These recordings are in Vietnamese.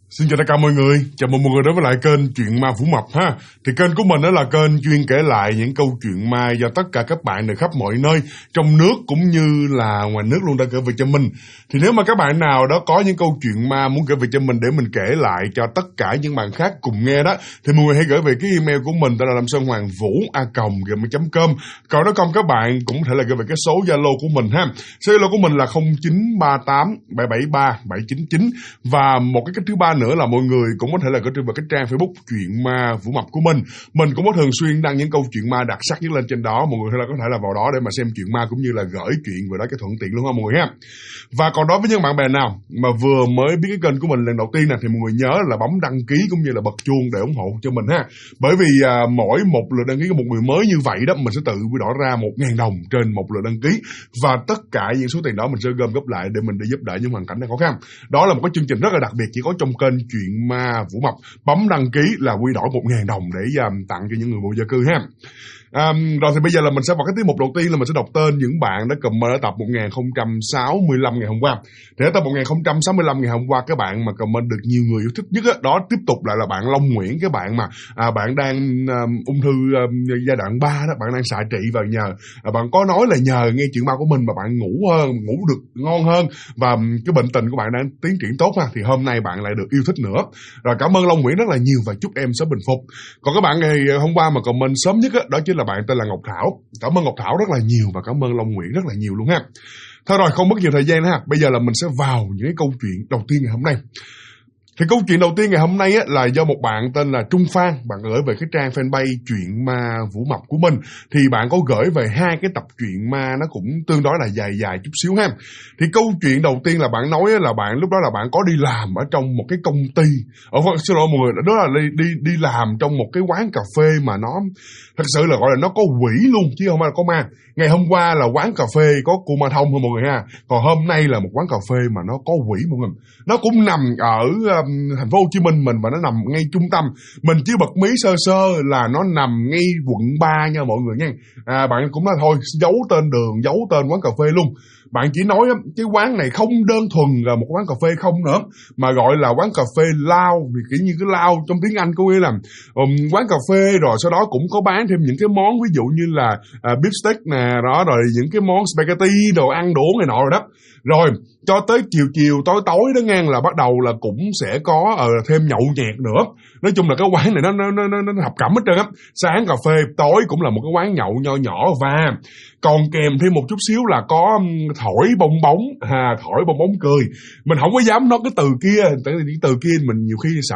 Xin chào tất cả mọi người, chào mừng mọi người đến với lại kênh Chuyện Ma Vũ Mập ha. Thì kênh của mình đó là kênh chuyên kể lại những câu chuyện ma do tất cả các bạn ở khắp mọi nơi, trong nước cũng như là ngoài nước luôn đã kể về cho mình. Thì nếu mà các bạn nào đó có những câu chuyện ma muốn kể về cho mình để mình kể lại cho tất cả những bạn khác cùng nghe đó, thì mọi người hãy gửi về cái email của mình, đó là lamsonhoangvu@gmail.com. Còn đó không các bạn cũng có thể là gửi về cái số Zalo của mình ha. Số Zalo của mình là 0938 773 799. Và một cái cách thứ ba nữa là mọi người cũng có thể là gửi vào cái trang Facebook Chuyện Ma Vũ Mập của mình. Mình cũng có thường xuyên đăng những câu chuyện ma đặc sắc nhất lên trên đó. Mọi người có thể là vào đó để mà xem chuyện ma cũng như là gửi chuyện vào đó cái thuận tiện luôn ha mọi người ha. Và còn đối với những bạn bè nào mà vừa mới biết cái kênh của mình lần đầu tiên nè, thì mọi người nhớ là bấm đăng ký cũng như là bật chuông để ủng hộ cho mình ha. Bởi vì mỗi một lượt đăng ký của một người mới như vậy đó, mình sẽ tự quy đổi ra 1.000 đồng trên một lượt đăng ký. Và tất cả những số tiền đó mình sẽ gom góp lại để mình đi giúp đỡ những hoàn cảnh đang khó khăn. Đó là một cái chương trình rất là đặc biệt chỉ có trong kênh Chuyện Ma Vũ Mập. Bấm đăng ký là quy đổi 1.000 đồng để tặng cho những người vô gia cư ha. Rồi thì bây giờ là mình sẽ vào cái tiết mục đầu tiên, là mình sẽ đọc tên những bạn đã comment ở tập 1065 ngày hôm qua. Thì ở tập 1065 ngày hôm qua, cái bạn mà comment được nhiều người yêu thích nhất đó tiếp tục lại là bạn Long Nguyễn. Cái bạn mà bạn đang ung thư giai đoạn 3 đó, bạn đang xạ trị vào nhờ bạn có nói là nhờ nghe chuyện ma của mình mà bạn ngủ được ngon hơn, và cái bệnh tình của bạn đang tiến triển tốt ha. Thì hôm nay bạn lại được yêu thích nữa. Rồi cảm ơn Long Nguyễn rất là nhiều và chúc em sớm bình phục. Còn các bạn ngày hôm qua mà comment sớm nhất đó chính là bạn tên là Ngọc Thảo. Cảm ơn Ngọc Thảo rất là nhiều và cảm ơn Long Nguyễn rất là nhiều luôn ha. Thôi rồi, không mất nhiều thời gian nữa ha. Bây giờ là mình sẽ vào những cái câu chuyện đầu tiên ngày hôm nay. Thì câu chuyện đầu tiên ngày hôm nay là do một bạn tên là Trung Phan, bạn gửi về cái trang fanpage Chuyện Ma Vũ Mập của mình. Thì bạn có gửi về hai cái tập truyện ma nó cũng tương đối là dài chút xíu ha. Thì câu chuyện đầu tiên là bạn nói là bạn lúc đó là bạn có đi làm ở trong một cái công ty, xin lỗi mọi người, đó là đi làm trong một cái quán cà phê mà nó thật sự là gọi là nó có quỷ luôn chứ không phải là có ma. Ngày hôm qua là quán cà phê có cô ma thông thôi mọi người ha. Còn hôm nay là một quán cà phê mà nó có quỷ mọi người. Nó cũng nằm ở thành phố Hồ Chí Minh mình và nó nằm ngay trung tâm. Mình chỉ bật mí sơ là nó nằm ngay quận 3 nha mọi người nha. Bạn cũng nói thôi, giấu tên đường, giấu tên quán cà phê luôn. Bạn chỉ nói cái quán này không đơn thuần là một quán cà phê không nữa, mà gọi là quán cà phê lao, vì kiểu như cái lao trong tiếng Anh có nghĩa là quán cà phê rồi sau đó cũng có bán thêm những cái món ví dụ như là beef steak nè, đó rồi những cái món spaghetti, đồ ăn đồ này nọ rồi đó. Rồi cho tới chiều tối đó ngang là bắt đầu là cũng sẽ có thêm nhậu nhẹt nữa. Nói chung là cái quán này nó hợp cẩm hết trơn á. Sáng cà phê, tối cũng là một cái quán nhậu nho nhỏ, và còn kèm thêm một chút xíu là có thổi bong bóng, thổi bong bóng cười. Mình không có dám nói cái từ kia, tại vì từ kia mình nhiều khi sợ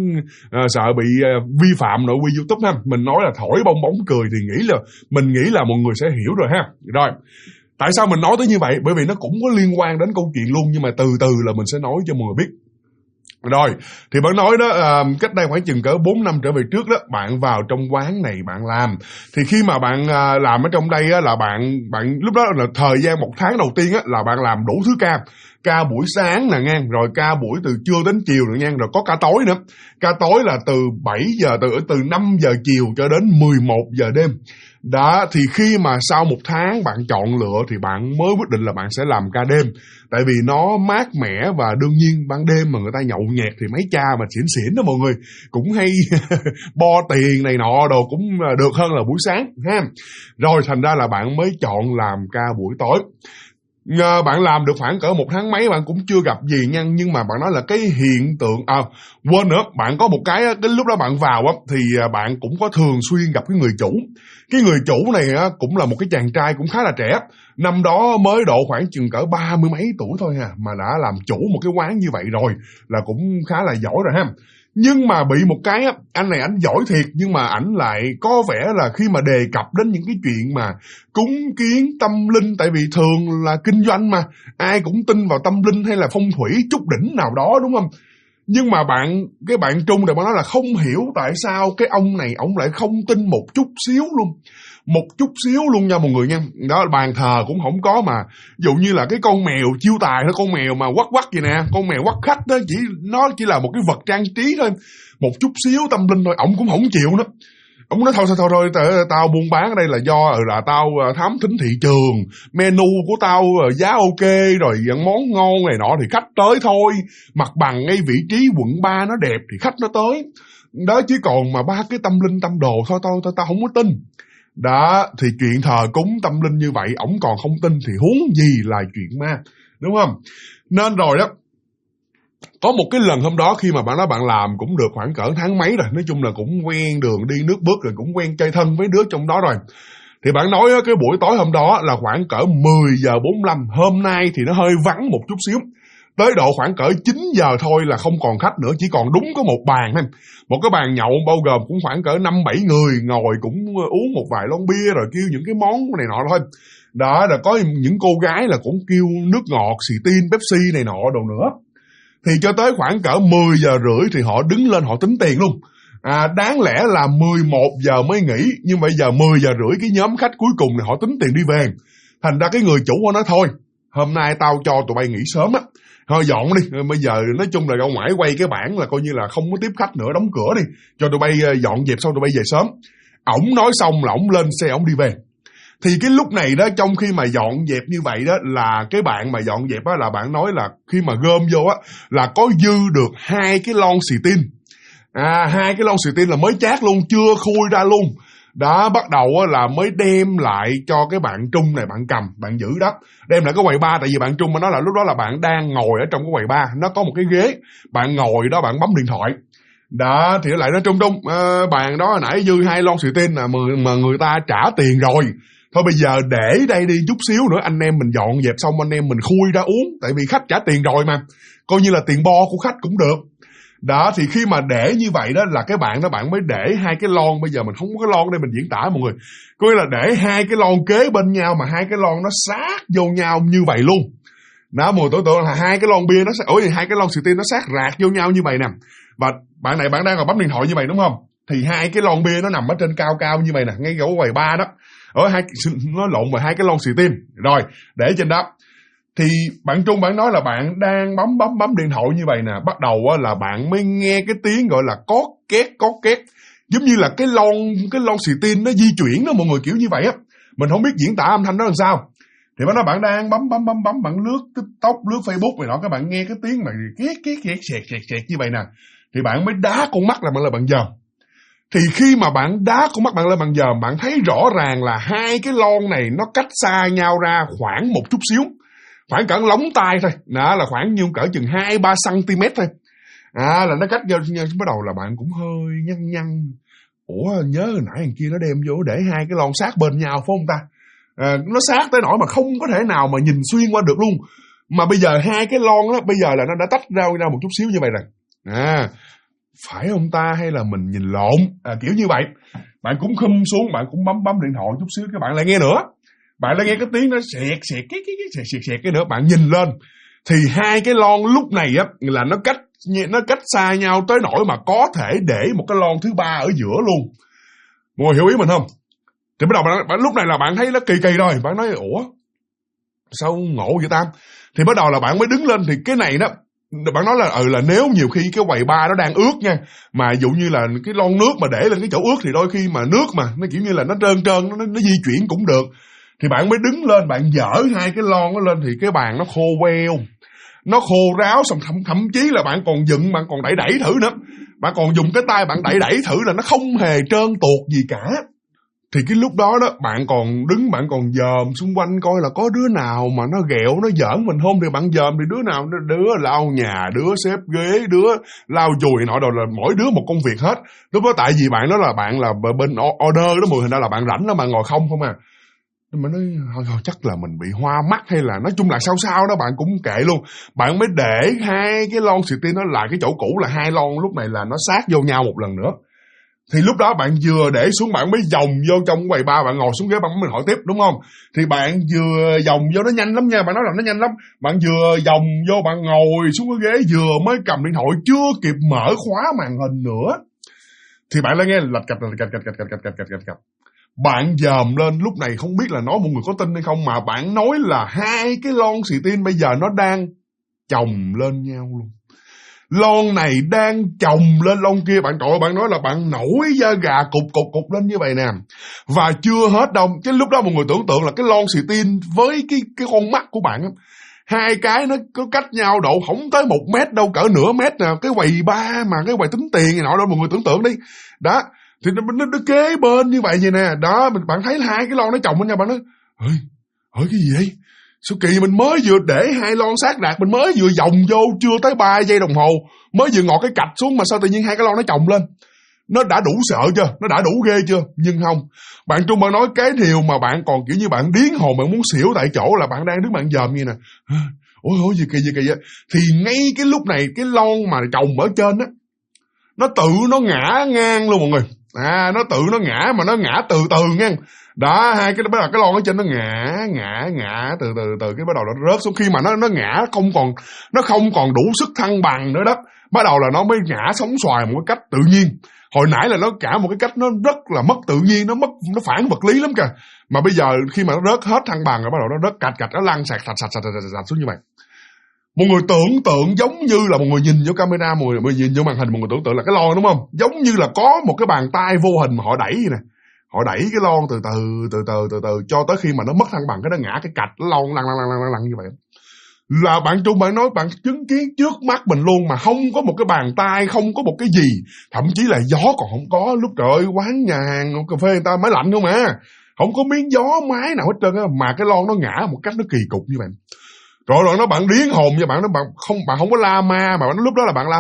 sợ bị vi phạm nội quy YouTube ha. Mình nói là thổi bong bóng cười thì mình nghĩ là mọi người sẽ hiểu rồi ha. Rồi, tại sao mình nói tới như vậy? Bởi vì nó cũng có liên quan đến câu chuyện luôn, nhưng mà từ từ là mình sẽ nói cho mọi người biết. Rồi, thì bạn nói đó, cách đây khoảng chừng cỡ 4 năm trở về trước đó, bạn vào trong quán này bạn làm. Thì khi mà bạn làm ở trong đây á, là bạn lúc đó là thời gian 1 tháng đầu tiên á, là bạn làm đủ thứ ca. Ca buổi sáng nè ngang, rồi ca buổi từ trưa đến chiều nè ngang, rồi có ca tối nữa. Ca tối là từ 7 giờ, từ 5 giờ chiều cho đến 11 giờ đêm. Đó, thì khi mà sau 1 tháng bạn chọn lựa thì bạn mới quyết định là bạn sẽ làm ca đêm. Tại vì nó mát mẻ và đương nhiên ban đêm mà người ta nhậu nhẹt thì mấy cha mà xỉn đó mọi người cũng hay bo tiền này nọ đồ cũng được hơn là buổi sáng ha. Rồi thành ra là bạn mới chọn làm ca buổi tối. Bạn làm được khoảng cỡ 1 tháng mấy bạn cũng chưa gặp gì nha, nhưng mà bạn nói là cái hiện tượng quên nữa, bạn có một cái lúc đó bạn vào thì bạn cũng có thường xuyên gặp cái người chủ. Cái người chủ này cũng là một cái chàng trai cũng khá là trẻ, năm đó mới độ khoảng chừng cỡ 30 mấy tuổi thôi mà đã làm chủ một cái quán như vậy rồi, là cũng khá là giỏi rồi ha. Nhưng mà bị một cái anh này ảnh giỏi thiệt, nhưng mà ảnh lại có vẻ là khi mà đề cập đến những cái chuyện mà cúng kiến tâm linh, tại vì thường là kinh doanh mà ai cũng tin vào tâm linh hay là phong thủy chút đỉnh nào đó đúng không. Nhưng mà cái bạn Trung này bạn nói là không hiểu tại sao cái ông này ổng lại không tin một chút xíu luôn nha mọi người nha. Đó, bàn thờ cũng không có, mà ví dụ như là cái con mèo chiêu tài đó, con mèo mà quắc vậy nè, con mèo quắc khách đó, nó chỉ là một cái vật trang trí thôi, một chút xíu tâm linh thôi ổng cũng không chịu nữa. Ông nói thôi, tao buôn bán ở đây là do là tao thám thính thị trường, menu của tao giá ok rồi, món ngon này nọ thì khách tới thôi, mặt bằng ngay vị trí quận 3 nó đẹp thì khách nó tới. Đó, chứ còn mà ba cái tâm linh tâm đồ thôi tao không có tin. Đó, thì chuyện thờ cúng tâm linh như vậy ổng còn không tin thì huống gì là chuyện ma, đúng không? Nên rồi đó, có một cái lần hôm đó khi mà bạn nói bạn làm cũng được khoảng cỡ tháng mấy rồi, nói chung là cũng quen đường đi nước bước rồi, cũng quen chơi thân với đứa trong đó rồi. Thì bạn nói cái buổi tối hôm đó là khoảng cỡ 10:45, hôm nay thì nó hơi vắng một chút xíu. Tới độ khoảng cỡ 9 giờ thôi là không còn khách nữa, chỉ còn đúng có một bàn thôi. Một cái bàn nhậu bao gồm cũng khoảng cỡ 5-7 người ngồi cũng uống một vài lon bia rồi kêu những cái món này nọ thôi. Đó, rồi có những cô gái là cũng kêu nước ngọt, xì tin, Pepsi này nọ đồ nữa. Thì cho tới khoảng cỡ 10 giờ rưỡi thì họ đứng lên họ tính tiền luôn. Đáng lẽ là 11 giờ mới nghỉ, nhưng bây giờ 10 giờ rưỡi cái nhóm khách cuối cùng này họ tính tiền đi về. Thành ra cái người chủ họ nói thôi, hôm nay tao cho tụi bay nghỉ sớm á, thôi dọn đi, bây giờ nói chung là ra ngoài quay cái bản là coi như là không có tiếp khách nữa, đóng cửa đi, cho tụi bay dọn dẹp xong tụi bay về sớm. Ổng nói xong là ổng lên xe ổng đi về. Thì cái lúc này đó, trong khi mà dọn dẹp như vậy đó, là cái bạn mà dọn dẹp á, là bạn nói là khi mà gom vô á, là có dư được 2 cái lon xì tin. 2 cái lon xì tin là mới chát luôn, chưa khui ra luôn. Đó, bắt đầu á, là mới đem lại cho cái bạn Trung này, bạn cầm, bạn giữ đó. Đem lại cái quầy bar, tại vì bạn Trung mà nói là lúc đó là bạn đang ngồi ở trong cái quầy bar, nó có một cái ghế, bạn ngồi đó bạn bấm điện thoại. Đó, thì lại nói Trung, bàn đó hồi nãy dư 2 lon xì tin mà người ta trả tiền rồi. Thôi bây giờ để đây đi chút xíu nữa, anh em mình dọn dẹp xong anh em mình khui ra uống, tại vì khách trả tiền rồi mà, coi như là tiền bo của khách cũng được. Đó, thì khi mà để như vậy đó là cái bạn đó bạn mới để 2 cái lon, bây giờ mình không có cái lon đây mình diễn tả mọi người. Có nghĩa là để 2 cái lon kế bên nhau mà 2 cái lon nó sát vô nhau như vậy luôn. Đó, mọi người tưởng tượng là 2 cái lon bia nó sát, 2 cái lon xì tin nó sát rạc vô nhau như vậy nè. Và bạn này bạn đang còn bấm điện thoại như vậy đúng không? Thì 2 cái lon bia nó nằm ở trên cao như vậy nè, ngay chỗ quầy bar đó. Nó lộn vào 2 cái lon xì tin. Rồi, để trên đó. Thì bạn Trung bạn nói là bạn đang bấm điện thoại như vậy nè, bắt đầu là bạn mới nghe cái tiếng gọi là có két, giống như là cái lon xì tin nó di chuyển đó mọi người, kiểu như vậy á. Mình không biết diễn tả âm thanh đó làm sao. Thì bạn nói bạn đang bấm, bạn lướt TikTok, lướt Facebook này nọ, các bạn nghe cái tiếng mà két sẹt như vậy nè. Thì bạn mới đá con mắt là bạn dòm. Thì khi mà bạn đá con mắt bạn lên bạn dòm, bạn thấy rõ ràng là 2 cái lon này nó cách xa nhau ra khoảng một chút xíu, khoảng cỡ lóng tay thôi, đó là khoảng như cỡ chừng 2-3 cm thôi. Là nó cách nhau, bắt đầu là bạn cũng hơi nhăn. Ủa, nhớ hồi nãy thằng kia nó đem vô để 2 cái lon sát bên nhau phải không ta? Nó sát tới nỗi mà không có thể nào mà nhìn xuyên qua được luôn. Mà bây giờ 2 cái lon đó, bây giờ là nó đã tách ra một chút xíu như vậy rồi. Phải không ta, hay là mình nhìn lộn? Kiểu như vậy. Bạn cũng khum xuống, bạn cũng bấm điện thoại chút xíu, các bạn lại nghe nữa. Bạn lại nghe cái tiếng nó sẹt cái nữa, bạn nhìn lên. Thì 2 cái lon lúc này á là nó cách xa nhau tới nỗi mà có thể để một cái lon thứ 3 ở giữa luôn. Mọi người hiểu ý mình không? Thì bắt đầu bạn lúc này là bạn thấy nó kỳ rồi. Bạn nói, ủa, sao ngộ vậy ta? Thì bắt đầu là bạn mới đứng lên. Thì cái này đó, bạn nói là nếu nhiều khi cái quầy bar nó đang ướt nha, mà dụ như là cái lon nước mà để lên cái chỗ ướt thì đôi khi mà nước mà nó kiểu như là nó trơn nó di chuyển cũng được. Thì bạn mới đứng lên, bạn dỡ 2 cái lon nó lên thì cái bàn nó khô queo, nó khô ráo, xong thậm chí là bạn còn dựng, bạn còn đẩy thử nữa, bạn còn dùng cái tay bạn đẩy thử là nó không hề trơn tuột gì cả. Thì cái lúc đó đó bạn còn đứng, bạn còn dòm xung quanh coi là có đứa nào mà nó ghẹo, nó giỡn mình không. Thì bạn dòm thì đứa nào, đứa lau nhà, đứa xếp ghế, đứa lau chùi nọ, đồ là mỗi đứa một công việc hết. Lúc đó tại vì bạn đó là bạn là bên order đó, mùi hình ra là bạn rảnh đó, bạn ngồi không à. Mà nói thôi chắc là mình bị hoa mắt hay là nói chung là sao đó, bạn cũng kệ luôn. Bạn mới để 2 cái lon xì tin nó lại cái chỗ cũ, là 2 lon lúc này là nó sát vô nhau một lần nữa. Thì lúc đó bạn vừa để xuống, bạn mới vòng vô trong quầy bar, bạn ngồi xuống ghế bạn mới hỏi tiếp đúng không? Thì bạn vừa vòng vô, nó nhanh lắm nha, bạn nói là nó nhanh lắm. Bạn vừa vòng vô, bạn ngồi xuống cái ghế, vừa mới cầm điện thoại, chưa kịp mở khóa màn hình nữa thì bạn lại nghe lạch cạch. Bạn dòm lên, lúc này không biết là nói mọi người có tin hay không, mà bạn nói là 2 cái lon xì tin bây giờ nó đang chồng lên nhau luôn. Lon này đang chồng lên lon kia. Bạn trời ơi, bạn nói là bạn nổi da gà cục lên như vậy nè. Và chưa hết đâu. Cái lúc đó mọi người tưởng tượng là cái lon xì tin với cái con mắt của bạn á, hai cái nó có cách nhau độ không tới 1 mét đâu, cỡ nửa mét nè. Cái quầy ba mà cái quầy tính tiền này nọ đâu, mọi người tưởng tượng đi. Đó, thì nó kế bên như vậy nè. Đó, bạn thấy hai cái lon nó chồng với nhau, bạn nói ơi cái gì vậy? Sao kỳ, mình mới vừa để hai lon sát đạt, mình mới vừa vòng vô chưa tới 3 giây đồng hồ, mới vừa ngọt cái cạch xuống mà sao tự nhiên hai cái lon nó chồng lên? Nó đã đủ sợ chưa? Nó đã đủ ghê chưa? Nhưng không. Bạn Trung bạn nói cái điều mà bạn còn kiểu như bạn điên hồn, bạn muốn xỉu tại chỗ là bạn đang đứng bạn dòm như nè. Ôi gì kỳ vậy? Thì ngay cái lúc này cái lon mà chồng ở trên á, nó tự nó ngã ngang luôn mọi người. Nó tự nó ngã mà nó ngã từ từ ngang. Đó, hai cái bắt đầu cái lon ở trên nó ngã từ cái bắt đầu nó rớt xuống. Khi mà nó ngã không còn đủ sức thăng bằng nữa đó, bắt đầu là nó mới ngã sóng xoài một cái cách tự nhiên. Hồi nãy là nó cả một cái cách nó rất là mất tự nhiên, nó phản vật lý lắm kìa. Mà bây giờ khi mà nó rớt hết thăng bằng rồi, bắt đầu nó rớt cạch nó lăn sạt xuống như vậy. Một người tưởng tượng giống như là một người nhìn vô camera, một người nhìn vô màn hình, một người tưởng tượng là cái lon đúng không? Giống như là có một cái bàn tay vô hình mà họ đẩy vậy nè. Họ đẩy cái lon từ từ cho tới khi mà nó mất thăng bằng, cái nó ngã cái cạch nó lăn như vậy. Là bạn Trung bạn nói bạn chứng kiến trước mắt mình luôn mà không có một cái bàn tay, không có một cái gì, thậm chí là gió còn không có. Lúc trời ơi, quán nhà hàng cà phê người ta máy lạnh không à, không có miếng gió máy nào hết trơn á, mà cái lon nó ngã một cách nó kỳ cục như vậy. Rồi nó bạn điên hồn nha, bạn không có la ma, mà lúc đó là bạn la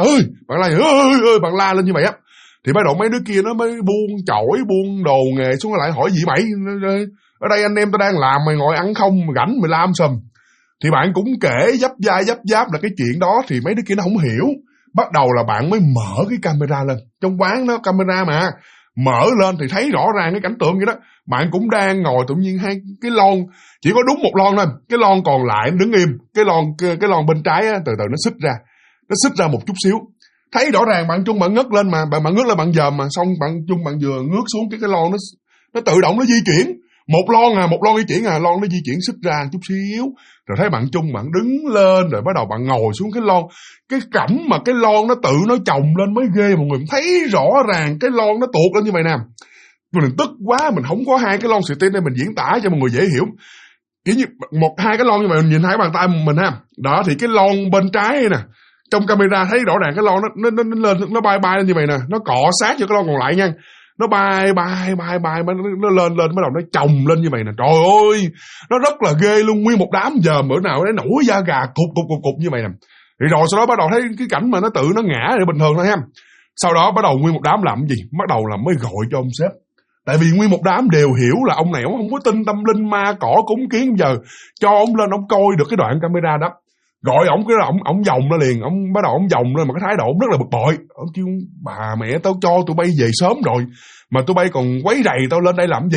bạn la lên như vậy á. Thì bắt đầu mấy đứa kia nó mới buông chổi, buông đồ nghề xuống lại hỏi gì mày, ở đây anh em tao đang làm mày ngồi ăn không, mày rảnh mày la sầm. Thì bạn cũng kể dấp dáp là cái chuyện đó, thì mấy đứa kia nó không hiểu. Bắt đầu là bạn mới mở cái camera lên. Trong quán nó camera mà, mở lên thì thấy rõ ràng cái cảnh tượng vậy đó. Bạn cũng đang ngồi, tự nhiên hai cái lon, chỉ có đúng một lon thôi, cái lon còn lại nó đứng im, cái lon bên trái á, từ từ nó xích ra một chút xíu. Thấy rõ ràng bạn Trung bạn ngất lên mà, bạn ngất lên bạn dòm mà, xong bạn Trung bạn vừa ngước xuống cái lon nó tự động nó di chuyển. Một lon di chuyển lon nó di chuyển xích ra chút xíu. Rồi thấy bạn Trung bạn đứng lên, rồi bắt đầu bạn ngồi xuống cái lon. Cái cảnh mà cái lon nó tự nó chồng lên mới ghê mọi người. Thấy rõ ràng cái lon nó tuột lên như vậy nè. Mình tức quá, mình không có hai cái lon xì tin để mình diễn tả cho mọi người dễ hiểu. Kiểu như hai cái lon như vậy, mình nhìn hai bàn tay mình ha. Đó thì cái lon bên trái nè, trong camera thấy rõ ràng cái lon nó lên, nó bay lên như vậy nè, nó cọ sát cho cái lon còn lại nha. Nó bay nó lên bắt đầu nó chồng lên như vậy nè. Trời ơi, nó rất là ghê luôn. Nguyên một đám giờ bữa nào nó nổi da gà cục như vậy nè. Thì rồi sau đó bắt đầu thấy cái cảnh mà nó tự nó ngã thì bình thường thôi ha. Sau đó bắt đầu nguyên một đám làm cái gì? Bắt đầu là mới gọi cho ông sếp. Tại vì nguyên một đám đều hiểu là ông này ông không có tin tâm linh ma cỏ cúng kiến, giờ cho ông lên ông coi được cái đoạn camera đó. Gọi ổng cái ổng vòng ra liền, ổng bắt đầu ổng vòng lên mà cái thái độ ổng rất là bực bội. Ổng kêu bà mẹ tao cho tụi bay về sớm rồi mà tụi bay còn quấy rầy tao lên đây làm gì?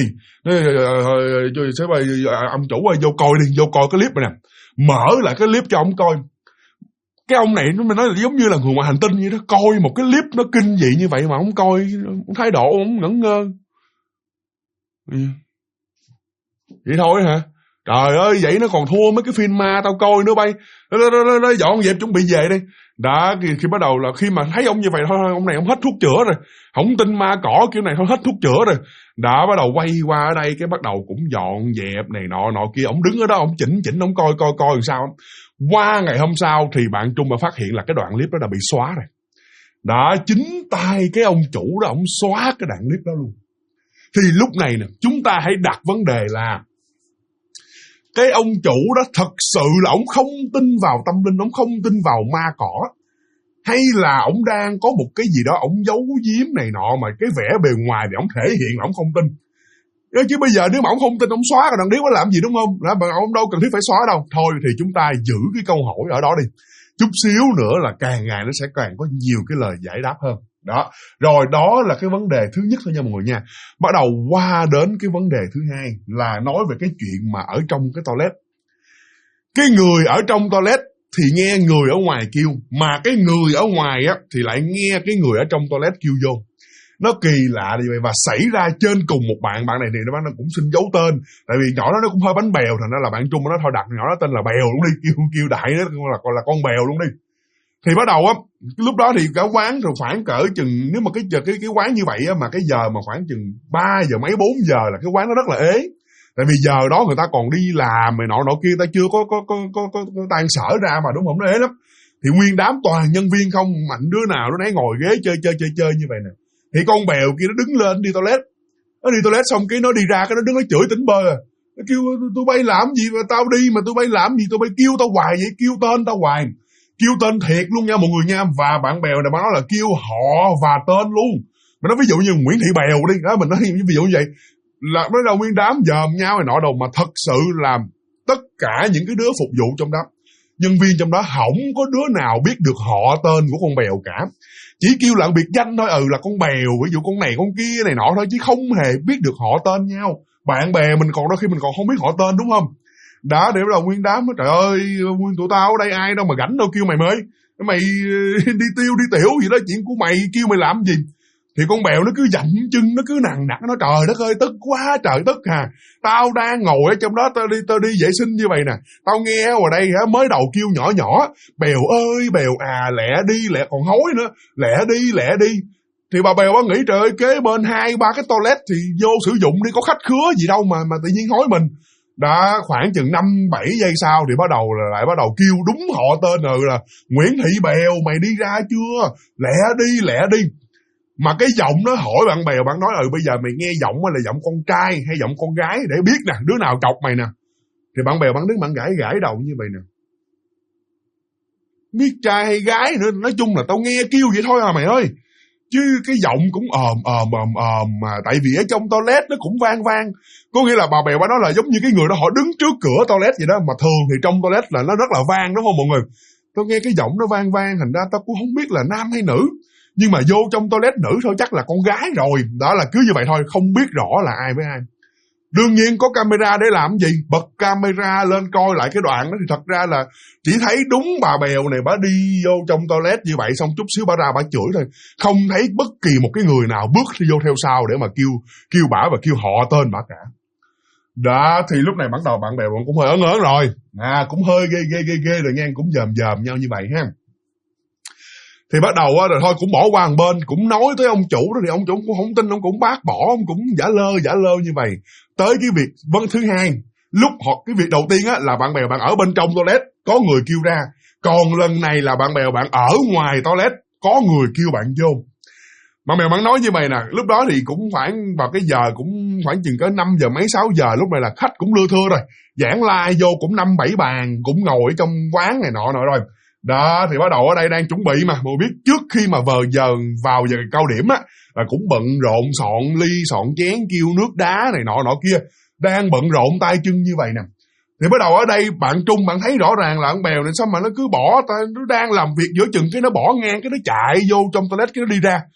Sếp ơi, ông chủ ơi vô coi cái clip này nè. Mở lại cái clip cho ổng coi. Cái ông này nó nói là giống như là người ngoài hành tinh vậy đó, coi một cái clip nó kinh dị như vậy mà ổng coi, thái độ ổng ngẩn ngơ. Vậy thôi hả? Trời ơi, vậy nó còn thua mấy cái phim ma tao coi nữa bay. Nó dọn dẹp chuẩn bị về đi. Đó, khi bắt đầu là khi mà thấy ông như vậy thôi, ông này ông hết thuốc chữa rồi. Không tin ma cỏ kiểu này thôi, hết thuốc chữa rồi. Đó, bắt đầu quay qua ở đây, cái bắt đầu cũng dọn dẹp này nọ kia. Ông đứng ở đó, ông chỉnh, ông coi làm sao. Qua ngày hôm sau thì bạn Trung mà phát hiện là cái đoạn clip đó đã bị xóa rồi. Đó, chính tay cái ông chủ đó, ông xóa cái đoạn clip đó luôn. Thì lúc này nè, chúng ta hãy đặt vấn đề là cái ông chủ đó thật sự là ông không tin vào tâm linh, ông không tin vào ma cỏ, hay là ông đang có một cái gì đó ông giấu giếm này nọ mà cái vẻ bề ngoài thì ông thể hiện là ông không tin. Chứ bây giờ nếu mà ông không tin, ông xóa cái đoạn clip đó làm gì đúng không? Ông đâu cần thiết phải xóa đâu. Thôi thì chúng ta giữ cái câu hỏi ở đó đi. Chút xíu nữa là càng ngày nó sẽ càng có nhiều cái lời giải đáp hơn. Đó, rồi đó là cái vấn đề thứ nhất thôi nha mọi người nha. Bắt đầu qua đến cái vấn đề thứ hai là nói về cái chuyện mà ở trong cái toilet. Cái người ở trong toilet thì nghe người ở ngoài kêu, mà cái người ở ngoài á thì lại nghe cái người ở trong toilet kêu vô. Nó kỳ lạ như vậy. Và xảy ra trên cùng một bạn này thì nó cũng xin giấu tên, tại vì nhỏ đó nó cũng hơi bánh bèo, thành ra là bạn Trung nó thôi đặt nhỏ nó tên là Bèo luôn đi, kêu đại nó là con Bèo luôn đi. Thì bắt đầu á, lúc đó thì cả quán rồi khoảng cỡ chừng, nếu mà cái quán như vậy á, mà cái giờ mà khoảng chừng 3 giờ mấy 4 giờ là cái quán nó rất là ế. Tại vì giờ đó người ta còn đi làm này nọ kia, ta chưa có tan sở ra mà, đúng không? Nó ế lắm. Thì nguyên đám toàn nhân viên không, mạnh đứa nào nó nấy ngồi ghế chơi như vậy nè. Thì con bèo kia nó đứng lên đi toilet. Nó đi toilet xong cái nó đi ra, cái nó đứng nó chửi tỉnh bơ. Nó kêu tụi bay làm gì mà tao đi mà tụi bay làm gì, tụi bay kêu tao hoài vậy, kêu tên tao hoài. Kêu tên thiệt luôn nha mọi người nha. Và bạn bèo này bạn nói là kêu họ và tên luôn. Mình nói ví dụ như Nguyễn Thị Bèo đi đó, mình nói ví dụ như vậy là nó là nguyên đám dòm nhau này nọ đâu, mà thật sự làm tất cả những cái đứa phục vụ trong đó, nhân viên trong đó không có đứa nào biết được họ tên của con bèo cả. Chỉ kêu là biệt danh thôi, là con bèo, ví dụ con này con kia này nọ thôi, chứ không hề biết được họ tên nhau. Bạn bè mình còn đôi khi mình còn không biết họ tên, đúng không? Đã để là nguyên đám, trời ơi, nguyên tụi tao ở đây ai đâu mà rảnh đâu kêu mày mới. Mày đi tiểu gì đó, chuyện của mày kêu mày làm gì? Thì con bèo nó cứ dậm chân, nó cứ nằng nặc, nó trời đất ơi, tức quá trời tức hà. Tao đang ngồi ở trong đó, tao đi vệ sinh như vậy nè. Tao nghe ở đây mới đầu kêu nhỏ, bèo ơi, bèo à, lẹ đi, lẹ còn hối nữa, lẹ đi. Thì bà bèo bà nghĩ trời ơi, kế bên 2-3 cái toilet thì vô sử dụng đi, có khách khứa gì đâu mà tự nhiên hối mình. Đã khoảng chừng 5-7 giây sau thì lại bắt đầu kêu đúng họ tên rồi, là Nguyễn Thị Bèo, mày đi ra chưa? Lẹ đi. Mà cái giọng nó hỏi bạn bè, bạn nói bây giờ mày nghe giọng là giọng con trai hay giọng con gái để biết nè, đứa nào chọc mày nè. Thì bạn bè bạn đứng bạn gãi đầu như vậy nè. Biết trai hay gái nữa, nói chung là tao nghe kêu vậy thôi à mày ơi. Chứ cái giọng cũng mà tại vì ở trong toilet nó cũng vang. Có nghĩa là bà bè bà nói là giống như cái người đó họ đứng trước cửa toilet vậy đó, mà thường thì trong toilet là nó rất là vang, đúng không mọi người? Tao nghe cái giọng nó vang, thành ra tao cũng không biết là nam hay nữ. Nhưng mà vô trong toilet nữ thôi chắc là con gái rồi. Đó là cứ như vậy thôi, không biết rõ là ai với ai. Đương nhiên có camera để làm gì? Bật camera lên coi lại cái đoạn đó thì thật ra là chỉ thấy đúng bà bèo này bà đi vô trong toilet như vậy, xong chút xíu bà ra bà chửi thôi. Không thấy bất kỳ một cái người nào bước vô theo sau để mà kêu bả và kêu họ tên bả cả. Đó, thì lúc này bắt đầu bạn bè cũng hơi ớn rồi. Cũng hơi ghê rồi nha, cũng dòm nhau như vậy ha. Thì bắt đầu rồi thôi cũng bỏ qua một bên, cũng nói tới ông chủ đó, thì ông chủ cũng không tin, ông cũng bác bỏ, ông cũng giả lơ như vậy. Tới cái việc thứ hai, cái việc đầu tiên á là bạn bè bạn ở bên trong toilet có người kêu ra, còn lần này là bạn bè bạn ở ngoài toilet có người kêu bạn vô. Bạn bè bạn nói như vậy nè, lúc đó thì cũng khoảng vào cái giờ cũng khoảng chừng có 5 giờ mấy 6 giờ, lúc này là khách cũng lưa thưa rồi, giảng lai vô cũng 5-7 bàn, cũng ngồi ở trong quán này nọ rồi. Đó, thì bắt đầu ở đây đang chuẩn bị mà biết trước khi mà vào giờ cao điểm á là cũng bận rộn soạn ly, soạn chén, kêu nước đá này nọ kia, đang bận rộn tay chân như vậy nè. Thì bắt đầu ở đây bạn Trung bạn thấy rõ ràng là con bèo này sao mà nó cứ nó đang làm việc giữa chừng cái nó bỏ ngang, cái nó chạy vô trong toilet, cái nó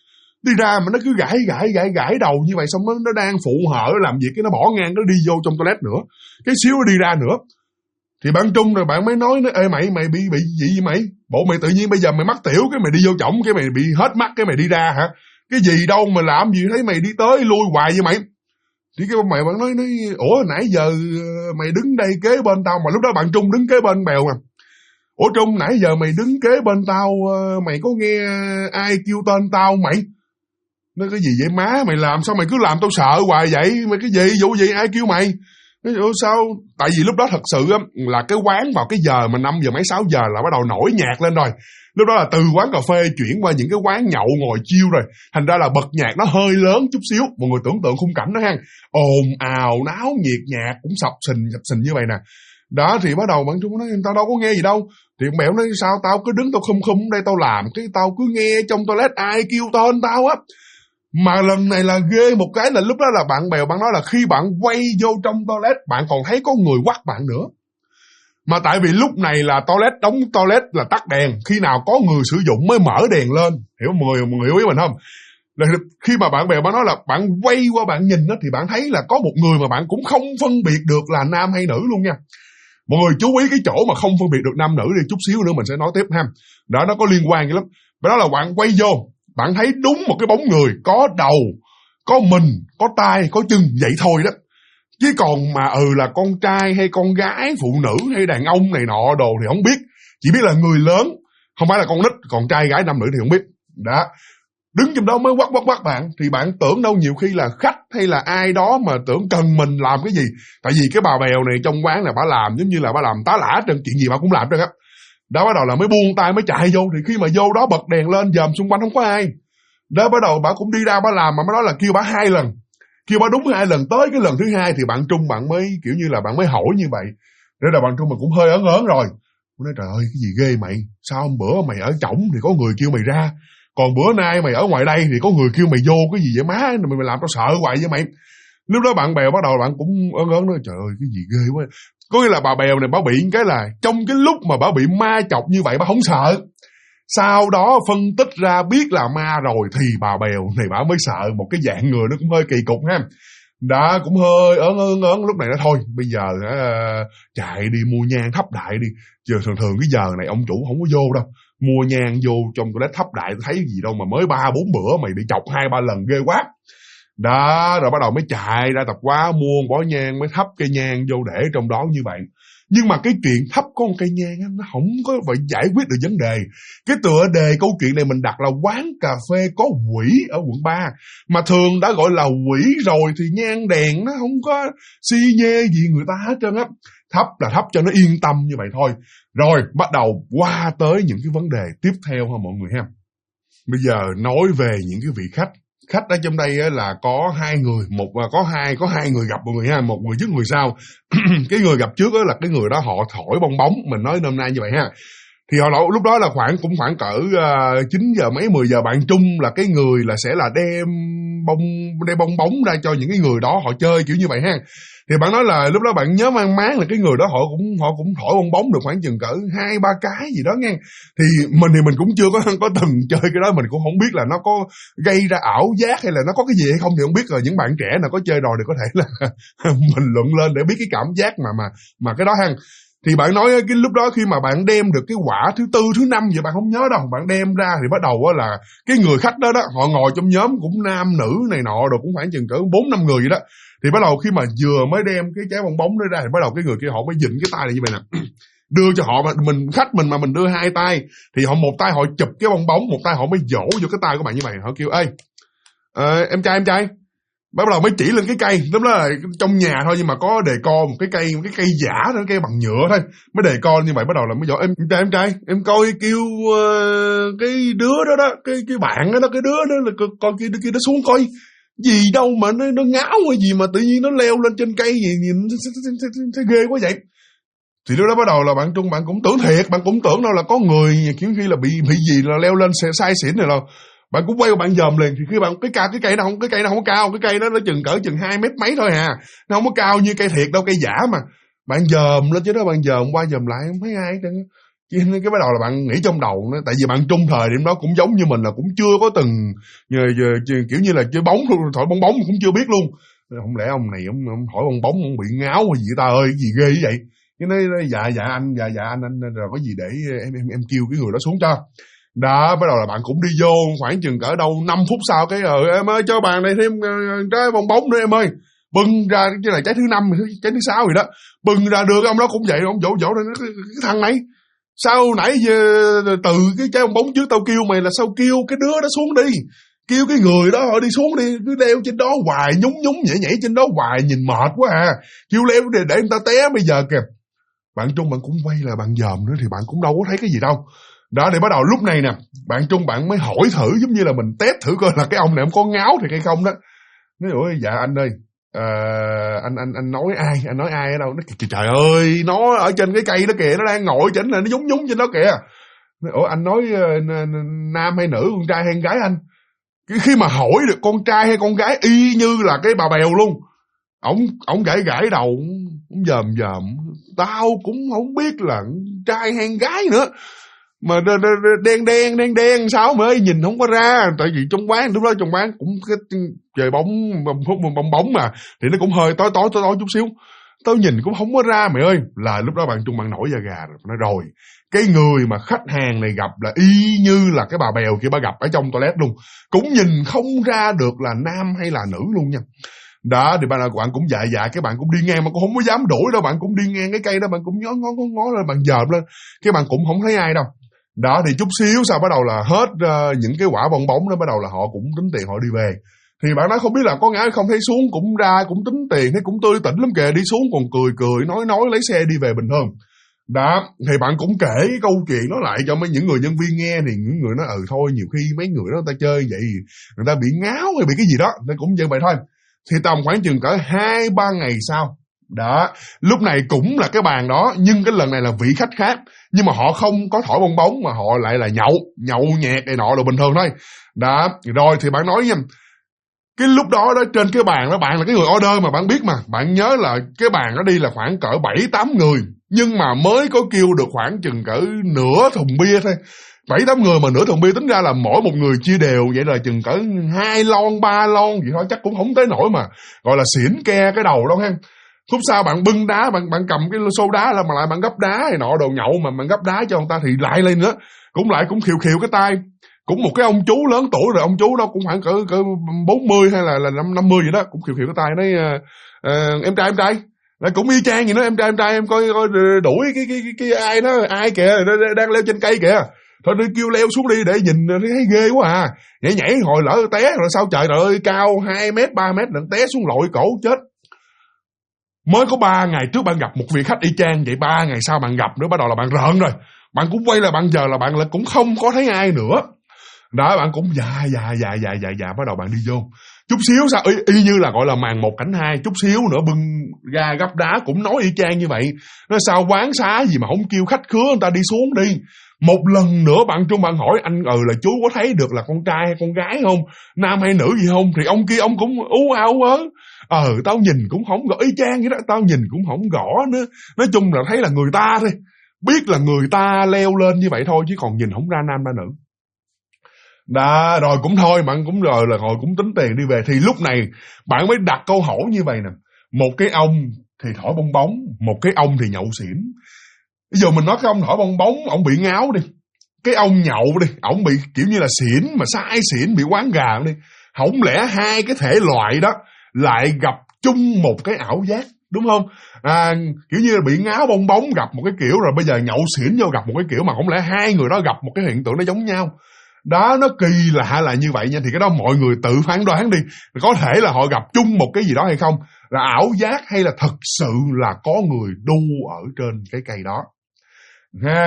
đi ra mà nó cứ gãi đầu như vậy, xong nó đang phụ hở làm việc, cái nó bỏ ngang, nó đi vô trong toilet nữa, cái xíu nó đi ra nữa. Thì bạn Trung rồi bạn mới nói, ê mày bị gì vậy mày? Bộ mày tự nhiên bây giờ mày mắc tiểu, cái mày đi vô chổng, cái mày bị hết mắt, cái mày đi ra hả? Cái gì đâu mà làm gì, thấy mày đi tới lui hoài vậy mày? Thì cái mày bạn nói, ủa nãy giờ mày đứng đây kế bên tao, mà lúc đó bạn Trung đứng kế bên bèo mà. Ủa Trung, nãy giờ mày đứng kế bên tao, mày có nghe ai kêu tên tao mày? Nói cái gì vậy má, mày làm sao mày cứ làm tao sợ hoài vậy? Mày cái gì, vụ gì, ai kêu mày? Nói sao? Tại vì lúc đó thật sự á, là cái quán vào cái giờ mà 5 giờ mấy 6 giờ là bắt đầu nổi nhạc lên rồi. Lúc đó là từ quán cà phê chuyển qua những cái quán nhậu ngồi chill rồi. Thành ra là bật nhạc nó hơi lớn chút xíu. Mọi người tưởng tượng khung cảnh đó ha. Ồn ào, náo nhiệt, nhạc cũng sập sình như vậy nè. Đó thì bắt đầu bạn Trung nói tao đâu có nghe gì đâu. Thì con Bèo nói sao tao cứ đứng tao khum đây tao làm, cái tao cứ nghe trong toilet ai kêu tên tao á. Mà lần này là ghê một cái là lúc đó là bạn Bèo bạn nói là khi bạn quay vô trong toilet bạn còn thấy có người quắt bạn nữa. Mà tại vì lúc này là đóng toilet là tắt đèn, khi nào có người sử dụng mới mở đèn lên. Hiểu mọi người hiểu ý mình không? Là khi mà bạn Bèo bạn nói là bạn quay qua bạn nhìn đó, thì bạn thấy là có một người mà bạn cũng không phân biệt được là nam hay nữ luôn nha. Mọi người chú ý cái chỗ mà không phân biệt được nam nữ đi, chút xíu nữa mình sẽ nói tiếp ha. Đó, nó có liên quan vậy lắm. Đó là bạn quay vô, bạn thấy đúng một cái bóng người, có đầu, có mình, có tay, có chân, vậy thôi đó. Chứ còn mà là con trai hay con gái, phụ nữ hay đàn ông này nọ đồ thì không biết. Chỉ biết là người lớn, Không phải là con nít, còn trai gái nam nữ thì không biết. Đó, đứng trong đó mới quắc bạn. Thì bạn tưởng đâu nhiều khi là khách hay là ai đó mà tưởng cần mình làm cái gì. Tại vì cái bà bèo này trong quán là bà làm giống như là bà làm tá lả trên chuyện gì bà cũng làm trơn á. Đó bắt đầu là mới buông tay mới chạy vô. Thì khi mà vô đó bật đèn lên dòm xung quanh không có ai. Đó bắt đầu bà cũng đi ra bà làm, mà mới nói là kêu bà 2 lần. Kêu bà đúng 2 lần, tới cái lần thứ 2 thì bạn Trung bạn mới kiểu như là bạn mới hỏi như vậy. Thế là bạn Trung mà cũng hơi ớn rồi. Tôi nói trời ơi cái gì ghê mày, sao hôm bữa mày ở trỏng thì có người kêu mày ra, còn bữa nay mày ở ngoài đây thì có người kêu mày vô, cái gì vậy má, mày làm tao sợ hoài vậy mày. Lúc đó bạn bèo bắt đầu bạn cũng ớn nói trời ơi cái gì ghê quá. Có nghĩa là bà bèo này bà bị cái là trong cái lúc mà bà bị ma chọc như vậy bà không sợ, sau đó phân tích ra biết là ma rồi thì bà bèo này bà mới sợ. Một cái dạng người nó cũng hơi kỳ cục ha. Đó cũng hơi ớn lúc này nó thôi bây giờ chạy đi mua nhang thắp đại đi. Giờ thường cái giờ này ông chủ không có vô đâu, mua nhang vô trong cái đó thắp đại thấy gì đâu mà mới 3-4 bữa mày bị chọc 2-3 lần ghê quá. Đó rồi bắt đầu mới chạy ra tập quá mua bó nhang mới thắp cây nhang vô để trong đó như vậy. Nhưng mà cái chuyện thắp có một cây nhang nó không có phải giải quyết được vấn đề. Cái tựa đề câu chuyện này mình đặt là quán cà phê có quỷ ở quận 3. Mà thường đã gọi là quỷ rồi thì nhang đèn nó không có xi nhê gì người ta hết trơn á. Thắp là thắp cho nó yên tâm như vậy thôi. Rồi bắt đầu qua tới những cái vấn đề tiếp theo ha mọi người ha. Bây giờ nói về những cái vị khách. Khách ở trong đây là có 2 người, có hai người gặp mọi người ha, một người trước người sau. Cái người gặp trước là cái người đó họ thổi bong bóng, mình nói nôm na như vậy ha. Thì họ lúc đó là cũng khoảng cỡ 9 giờ mấy 10 giờ bạn Trung là cái người là sẽ là đem bong bóng ra cho những cái người đó họ chơi kiểu như vậy ha. Thì bạn nói là lúc đó bạn nhớ mang máng là cái người đó họ cũng thổi bong bóng được khoảng chừng cỡ 2-3 cái gì đó nghe. Thì mình cũng chưa có từng chơi cái đó, mình cũng không biết là nó có gây ra ảo giác hay là nó có cái gì hay không thì không biết. Rồi những bạn trẻ nào có chơi rồi thì có thể là mình luận lên để biết cái cảm giác mà cái đó ha. Thì bạn nói cái lúc đó khi mà bạn đem được cái quả thứ 4, thứ 5 vậy bạn không nhớ đâu, bạn đem ra thì bắt đầu là cái người khách đó họ ngồi trong nhóm cũng nam nữ này nọ rồi cũng khoảng chừng cỡ 4-5 người vậy đó. Thì bắt đầu khi mà vừa mới đem cái trái bong bóng đó ra thì bắt đầu cái người kia họ mới dịnh cái tay này như vậy nè. Đưa cho họ, mà khách mình mà mình đưa 2 tay thì họ một tay họ chụp cái bong bóng, một tay họ mới vỗ vô cái tay của bạn như vậy. Họ kêu ê em trai bắt đầu mới chỉ lên cái cây. Lúc đó là trong nhà thôi nhưng mà có đề co một cái cây giả đó, cây bằng nhựa thôi, mới đề co như vậy. Bắt đầu là mới dỗ em trai em coi kêu cái đứa đó cái bạn đó, cái đứa đó là coi kia nó xuống coi gì đâu mà nó ngáo hay gì mà tự nhiên nó leo lên trên cây gì nhìn thấy ghê quá vậy. Thì lúc đó bắt đầu là bạn Trung bạn cũng tưởng thiệt, bạn cũng tưởng đâu là có người kiểu khi là bị gì là leo lên sai xỉn này, là bạn cũng quay qua bạn dòm liền. Thì khi bạn cái cây nó không có cao, cái cây đó nó chừng 2 mét mấy thôi à, nó không có cao như cây thiệt đâu, cây giả mà. Bạn dòm lên chứ đó, bạn dòm qua dòm lại không thấy ai hết trơn. Cái bắt đầu là bạn nghĩ trong đầu nó, tại vì bạn Trung thời điểm đó cũng giống như mình là cũng chưa có từng kiểu như là chơi bóng thôi, thổi bong bóng cũng chưa biết luôn. Không lẽ ông này ông thổi bong bóng ông bị ngáo hay gì ta ơi, cái gì ghê vậy. Cái nói dạ anh rồi có gì để em kêu cái người đó xuống cho. Đó bắt đầu là bạn cũng đi vô, khoảng chừng cỡ đâu 5 phút sau cái em ơi cho bạn này thêm trái bong bóng nữa em ơi. Bưng ra cái này trái thứ 5 trái thứ 6 gì đó, bưng ra đưa cái ông đó cũng vậy, ông vỗ cái thằng này sao nãy giờ từ cái trái bong bóng trước tao kêu mày là sao kêu cái đứa đó xuống đi, kêu cái người đó họ đi xuống đi, cứ leo trên đó hoài, nhúng nhảy trên đó hoài nhìn mệt quá à, kêu leo để người ta té bây giờ kìa. Bạn Trung bạn cũng quay là bạn dòm nữa thì bạn cũng đâu có thấy cái gì đâu. Đó để bắt đầu lúc này nè, bạn Trung bạn mới hỏi thử giống như là mình test thử coi là cái ông này ông có ngáo thì hay không đó. Nói ôi dạ anh ơi, anh nói ai ở đâu? Nó trời ơi, nó ở trên cái cây đó kìa, nó đang ngồi trên này, nó nhúng trên đó kìa. Nói, ủa anh nói nam hay nữ, con trai hay con gái anh? Khi mà hỏi được con trai hay con gái y như là cái bà bèo luôn. Ổng gãi đầu, ổng dòm, tao cũng không biết là trai hay gái nữa. Mà đen sao mà nhìn không có ra. Tại vì trong quán, lúc đó trong quán cũng cái trời bóng mà, thì nó cũng hơi tối chút xíu. Tao nhìn cũng không có ra mày ơi. Là lúc đó bạn Trung bạn nổi da gà rồi. Nói rồi, cái người mà khách hàng này gặp là y như là cái bà bèo kia bà gặp ở trong toilet luôn. Cũng nhìn không ra được là nam hay là nữ luôn nha. Đó thì bạn cũng dạ cái bạn cũng đi ngang mà cũng không có dám đuổi đâu, bạn cũng đi ngang cái cây đó, bạn cũng ngó lên, bạn dòm lên, cái bạn cũng không thấy ai đâu. Đó thì chút xíu sau bắt đầu là hết những cái quả bong bóng đó, bắt đầu là họ cũng tính tiền họ đi về. Thì bạn nói không biết là có ngái không, thấy xuống cũng ra cũng tính tiền, thấy cũng tươi tỉnh lắm kìa, đi xuống còn cười nói lấy xe đi về bình thường. Đó thì bạn cũng kể cái câu chuyện đó lại cho mấy những người nhân viên nghe, thì những người nói thôi nhiều khi mấy người đó người ta chơi vậy người ta bị ngáo hay bị cái gì đó, nên cũng như vậy thôi. Thì tầm khoảng chừng cỡ 2-3 ngày sau đó, lúc này cũng là cái bàn đó, nhưng cái lần này là vị khách khác, nhưng mà họ không có thổi bong bóng mà họ lại là nhậu nhẹt này nọ đồ bình thường thôi. Đó rồi thì bạn nói nha, cái lúc đó trên cái bàn đó, bạn là cái người order mà bạn biết mà, bạn nhớ là cái bàn đó đi là khoảng cỡ 7-8 người, nhưng mà mới có kêu được khoảng chừng cỡ nửa thùng bia thôi. 7-8 người mà nửa thùng bia tính ra là mỗi một người chia đều, vậy là chừng cỡ 2 lon 3 lon vậy thôi, chắc cũng không tới nổi mà gọi là xỉn ke cái đầu đâu ha. Khúc sau bạn bưng đá, bạn cầm cái xô đá là mà lại bạn gấp đá này nọ đồ nhậu mà bạn gấp đá cho người ta thì lại lên nữa, cũng khiều cái tay. Cũng một cái ông chú lớn tuổi rồi, ông chú đó cũng khoảng cỡ 40 hay là 50 vậy đó, cũng khiều cái tay nói em trai lại cũng y chang gì nữa, em trai em coi đuổi cái ai đó, ai kìa đang leo trên cây kìa, thôi đi kêu leo xuống đi để nhìn thấy ghê quá à, nhảy hồi lỡ té rồi sao trời ơi, cao 2 mét 3 mét lần té xuống lội cổ chết. Mới có 3 ngày trước bạn gặp một vị khách y chang vậy, 3 ngày sau bạn gặp nữa bắt đầu là bạn rợn rồi, bạn cũng quay lại, bạn giờ là bạn là cũng không có thấy ai nữa. Đó bạn cũng dạ bắt đầu bạn đi vô. Chút xíu sao y như là gọi là màn 1 cảnh 2, chút xíu nữa bưng ra gấp đá cũng nói y chang như vậy. Nói sao quán xá gì mà không kêu khách khứa người ta đi xuống đi. Một lần nữa bạn Trung bạn hỏi anh là chú có thấy được là con trai hay con gái không, nam hay nữ gì không, thì ông kia ông cũng ú áo ớ. Tao nhìn cũng không rõ, y chang vậy đó, tao nhìn cũng không rõ nữa. Nói chung là thấy là người ta thôi, biết là người ta leo lên như vậy thôi chứ còn nhìn không ra nam ra nữ. Đó, rồi cũng thôi, bạn cũng rồi là rồi cũng tính tiền đi về. Thì lúc này bạn mới đặt câu hỏi như vậy nè, một cái ông thì thổi bong bóng, một cái ông thì nhậu xỉn. Bây giờ mình nói cái ông thổi bong bóng ông bị ngáo đi, cái ông nhậu đi, ông bị kiểu như là xỉn mà sai xỉn, bị quán gà đi, không lẽ hai cái thể loại đó lại gặp chung một cái ảo giác, đúng không? Kiểu như là bị ngáo bong bóng gặp một cái kiểu, rồi bây giờ nhậu xỉn vô gặp một cái kiểu, mà không lẽ hai người đó gặp một cái hiện tượng nó giống nhau? Đó, nó kỳ lạ là như vậy nha. Thì cái đó mọi người tự phán đoán đi, có thể là họ gặp chung một cái gì đó hay không, là ảo giác hay là thật sự là có người đu ở trên cái cây đó ha.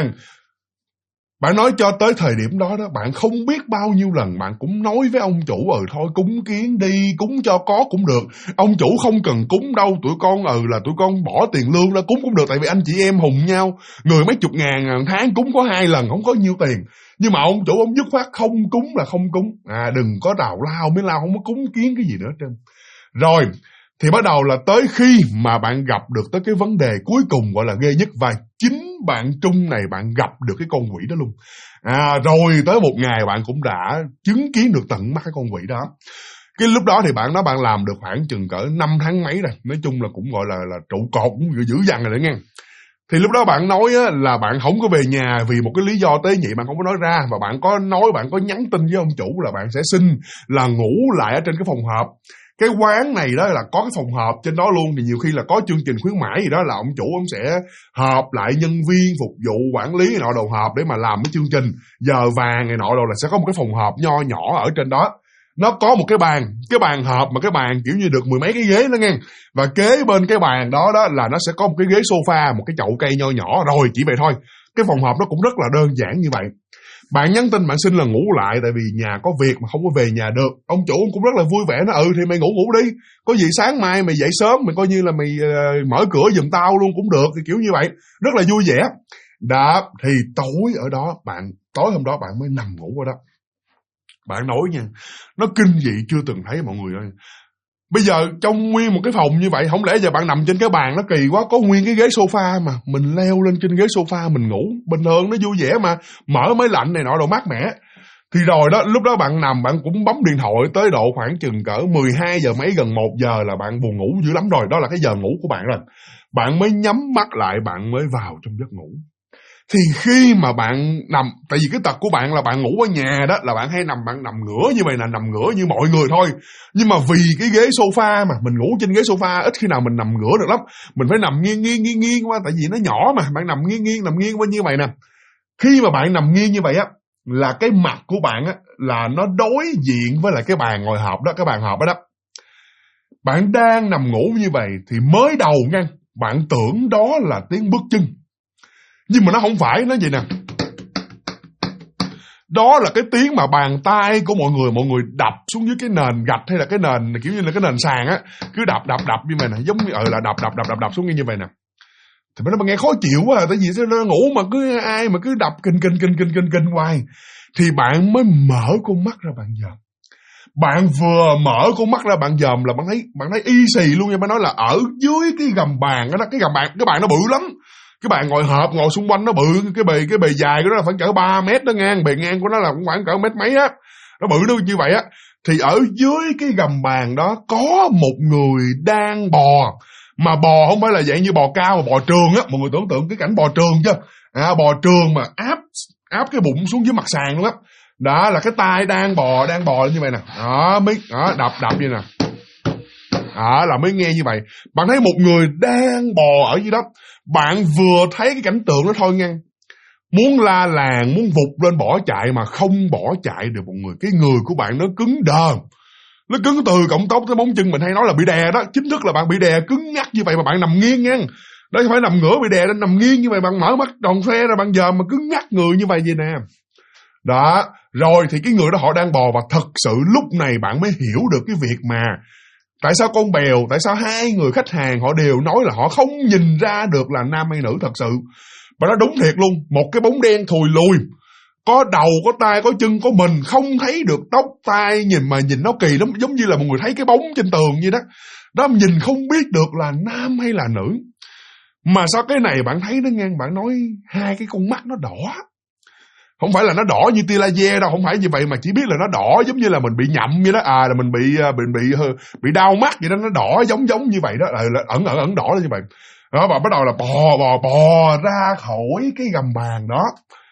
Bạn nói cho tới thời điểm đó đó, bạn không biết bao nhiêu lần bạn cũng nói với ông chủ thôi cúng kiến đi, cúng cho có cũng được, ông chủ không cần cúng đâu, tụi con là tụi con bỏ tiền lương ra cúng cũng được, tại vì anh chị em hùng nhau, người mấy chục ngàn tháng cúng có 2 lần không có nhiêu tiền. Nhưng mà ông chủ ông dứt khoát không cúng là không cúng, đừng có đào lao mới lao, không có cúng kiến cái gì nữa trên. Rồi thì bắt đầu là tới khi mà bạn gặp được tới cái vấn đề cuối cùng gọi là ghê nhất, và chính bạn Trung này bạn gặp được cái con quỷ đó luôn. Rồi tới một ngày bạn cũng đã chứng kiến được tận mắt cái con quỷ đó. Cái lúc đó thì bạn nói bạn làm được khoảng chừng cỡ 5 tháng mấy rồi, nói chung là cũng gọi là trụ cột, cũng dữ dằn rồi đấy nghe. Thì lúc đó bạn nói á, là bạn không có về nhà vì một cái lý do tế nhị bạn không có nói ra, và bạn có nói, bạn có nhắn tin với ông chủ là bạn sẽ xin là ngủ lại ở trên cái phòng họp. Cái quán này đó là có cái phòng họp trên đó luôn, thì nhiều khi là có chương trình khuyến mãi gì đó là ông chủ ông sẽ họp lại nhân viên phục vụ quản lý nọ đầu họp để mà làm cái chương trình giờ vàng này nọ rồi, là sẽ có một cái phòng họp nho nhỏ ở trên đó. Nó có một cái bàn họp mà cái bàn kiểu như được 10 mấy cái ghế đó nghe. Và kế bên cái bàn đó là nó sẽ có một cái ghế sofa, một cái chậu cây nho nhỏ, rồi chỉ vậy thôi. Cái phòng họp nó cũng rất là đơn giản như vậy. Bạn nhắn tin bạn xin là ngủ lại tại vì nhà có việc mà không có về nhà được. Ông chủ cũng rất là vui vẻ, nó thì mày ngủ đi, có gì sáng mai mày dậy sớm mày coi như là mày mở cửa giùm tao luôn cũng được, thì kiểu như vậy rất là vui vẻ. Đó thì tối hôm đó bạn mới nằm ngủ ở đó. Bạn nói nha, nó kinh dị chưa từng thấy mọi người ơi. Bây giờ trong nguyên một cái phòng như vậy, không lẽ giờ bạn nằm trên cái bàn nó kỳ quá, có nguyên cái ghế sofa mà mình leo lên trên ghế sofa mình ngủ bình thường nó vui vẻ mà, mở máy lạnh này nọ đồ mát mẻ. Thì rồi đó, lúc đó bạn nằm bạn cũng bấm điện thoại tới độ khoảng chừng cỡ 12 giờ mấy, gần 1 giờ là bạn buồn ngủ dữ lắm rồi, đó là cái giờ ngủ của bạn rồi. Bạn mới nhắm mắt lại, bạn mới vào trong giấc ngủ. Thì khi mà bạn nằm, tại vì cái tật của bạn là bạn ngủ ở nhà đó, là bạn hay bạn nằm ngửa như vậy, là nằm ngửa như mọi người thôi. Nhưng mà vì cái ghế sofa mà, mình ngủ trên ghế sofa ít khi nào mình nằm ngửa được lắm. Mình phải nằm nghiêng qua, tại vì nó nhỏ mà, bạn nằm nghiêng qua như vậy nè. Khi mà bạn nằm nghiêng như vậy á, là cái mặt của bạn á là nó đối diện với lại cái bàn ngồi họp đó, cái bàn họp đó đó. Bạn đang nằm ngủ như vậy thì mới đầu nha, bạn tưởng đó là tiếng bước chân. Nhưng mà nó không phải, nó vậy nè. Đó là cái tiếng mà bàn tay của mọi người đập xuống dưới cái nền gạch hay là cái nền kiểu như là cái nền sàn á, cứ đập như vậy nè, giống như là đập xuống như vậy nè. Thì nó mà nghe khó chịu quá à, tại vì sao nó ngủ mà cứ ai mà cứ đập kình hoài. Thì bạn mới mở con mắt ra bạn dòm. Bạn vừa mở con mắt ra bạn dòm là bạn thấy y xì luôn nha. Bạn nói là ở dưới cái gầm bàn đó, cái bàn nó bự lắm. Cái bàn ngồi họp ngồi xung quanh nó bự, cái bề dài của nó là khoảng cỡ 3 mét đó ngang, bề ngang của nó là khoảng cỡ mét mấy á. Nó bự nó như vậy á. Thì ở dưới cái gầm bàn đó có một người đang bò. Mà bò không phải là dạng như bò cao mà bò trường á, mọi người tưởng tượng cái cảnh bò trường chứ. Bò trường mà áp cái bụng xuống dưới mặt sàn luôn á. Đó là cái tay đang bò như vậy nè. Đó mới đập như nè. Đó là mới nghe như vậy. Bạn thấy một người đang bò ở dưới đó. Bạn vừa thấy cái cảnh tượng đó thôi nha, muốn la làng, muốn vụt lên bỏ chạy mà không bỏ chạy được một người. Cái người của bạn nó cứng đờ. Nó cứng từ cọng tóc tới móng chân, mình hay nói là bị đè đó. Chính thức là bạn bị đè cứng ngắc như vậy mà bạn nằm nghiêng nha. Đó không phải nằm ngửa bị đè, nằm nghiêng như vậy, bạn mở mắt tròn xoe ra bạn dòm mà cứng ngắc người như vậy nè. Đó, rồi thì cái người đó họ đang bò và thật sự lúc này bạn mới hiểu được cái việc mà tại sao con bèo, tại sao hai người khách hàng họ đều nói là họ không nhìn ra được là nam hay nữ thật sự. Và nó đúng thiệt luôn, một cái bóng đen thùi lùi, có đầu, có tay, có chân, có mình, không thấy được tóc, tai, nhìn nó kỳ lắm, giống như là một người thấy cái bóng trên tường vậy đó. Đó, nhìn không biết được là nam hay là nữ. Mà sao cái này bạn thấy nó ngang, bạn nói hai cái con mắt nó đỏ. Không phải là nó đỏ như tia laser đâu, không phải như vậy, mà chỉ biết là nó đỏ giống như là mình bị nhậm vậy đó, là mình bị đau mắt vậy đó, nó đỏ giống như vậy đó, là ẩn đỏ như vậy. Đó, và bắt đầu là bò ra khỏi cái gầm bàn đó.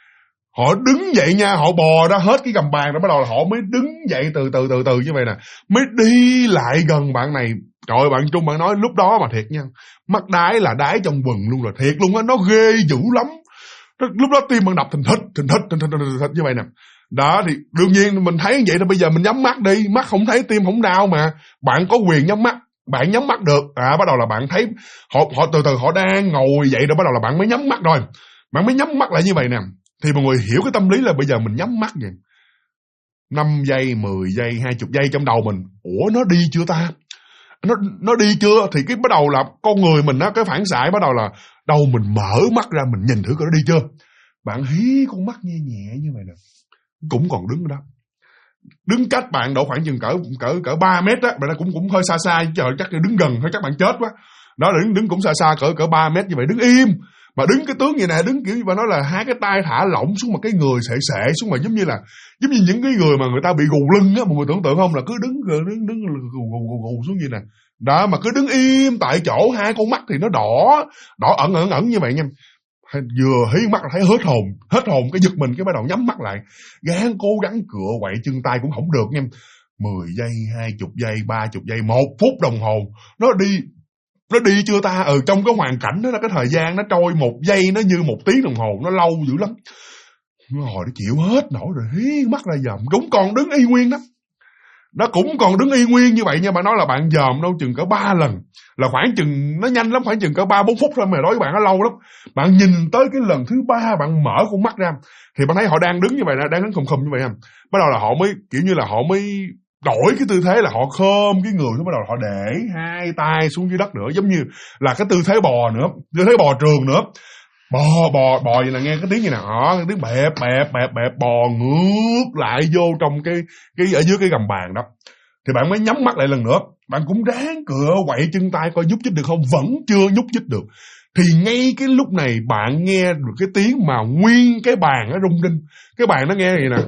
Họ đứng dậy nha, họ bò ra hết cái gầm bàn đó, bắt đầu là họ mới đứng dậy từ từ như vậy nè, mới đi lại gần bạn này. Trời ơi, bạn Trung, bạn nói lúc đó mà thiệt nha, mắt đái là đái trong quần luôn rồi, thiệt luôn á, nó ghê dữ lắm. Lúc đó tim bạn đập thình thịch như vậy nè. Đó thì đương nhiên mình thấy vậy thì bây giờ mình nhắm mắt đi, mắt không thấy tim không đau mà. Bạn có quyền nhắm mắt, bạn nhắm mắt được. Bắt đầu là bạn thấy họ từ từ họ đang ngồi dậy rồi, bắt đầu là bạn mới nhắm mắt rồi. Bạn mới nhắm mắt lại như vậy nè. Thì mọi người hiểu cái tâm lý là bây giờ mình nhắm mắt vậy 5 giây, 10 giây, 20 giây trong đầu mình. Ủa nó đi chưa ta? Nó đi chưa? Thì cái bắt đầu là con người mình á, cái phản xạ bắt đầu là đầu mình mở mắt ra, mình nhìn thử coi nó đi chưa. Bạn hí con mắt nhẹ nhẹ như vậy nè, cũng còn đứng đó, đứng cách bạn độ khoảng chừng cỡ 3 mét á, bạn cũng hơi xa chứ chắc là đứng gần thôi chắc bạn chết quá. Đó là đứng cũng xa cỡ 3 mét như vậy, đứng im. Mà đứng cái tướng như này, đứng kiểu như bà nói là hai cái tay thả lỏng xuống, mà cái người sệ xuống, mà giống như những cái người mà người ta bị gù lưng á, mọi người tưởng tượng không, là cứ đứng gù xuống như nè. Đó, mà cứ đứng im tại chỗ, hai con mắt thì nó đỏ ẩn như vậy nha. Vừa hí mắt là thấy hết hồn, cái giật mình, cái bắt đầu nhắm mắt lại, gắng cố gắng cựa quậy chân tay cũng không được nha. 10 giây, 20 giây, 30 giây, 1 phút đồng hồ nó đi chưa ta? Trong cái hoàn cảnh đó là cái thời gian nó trôi 1 giây nó như 1 tiếng đồng hồ, nó lâu dữ lắm. Hồi nó chịu hết nổi rồi, hí mắt ra dòm, cũng còn đứng y nguyên đó. Nó cũng còn đứng y nguyên như vậy nha. Bạn nói là bạn dòm đâu chừng cỡ 3 lần, là khoảng chừng nó nhanh lắm, khoảng chừng cỡ 3-4 phút thôi, mà đối với bạn nó lâu lắm. Bạn nhìn tới cái lần thứ 3 bạn mở con mắt ra thì bạn thấy họ đang đứng như vậy, đang đứng khum như vậy. Bắt đầu là họ mới kiểu như là họ mới đổi cái tư thế, là họ khom cái người xuống, bắt đầu là họ để hai tay xuống dưới đất nữa, giống như là cái tư thế bò nữa, tư thế bò trường nữa. Bò vậy là nghe cái tiếng như nào đó, cái tiếng bẹp bò ngược lại vô trong cái ở dưới cái gầm bàn đó. Thì bạn mới nhắm mắt lại lần nữa, bạn cũng ráng cựa quậy chân tay coi nhúc nhích được không, vẫn chưa nhúc nhích được. Thì ngay cái lúc này bạn nghe được cái tiếng mà nguyên cái bàn nó rung rinh. Cái bàn nó nghe vậy nè,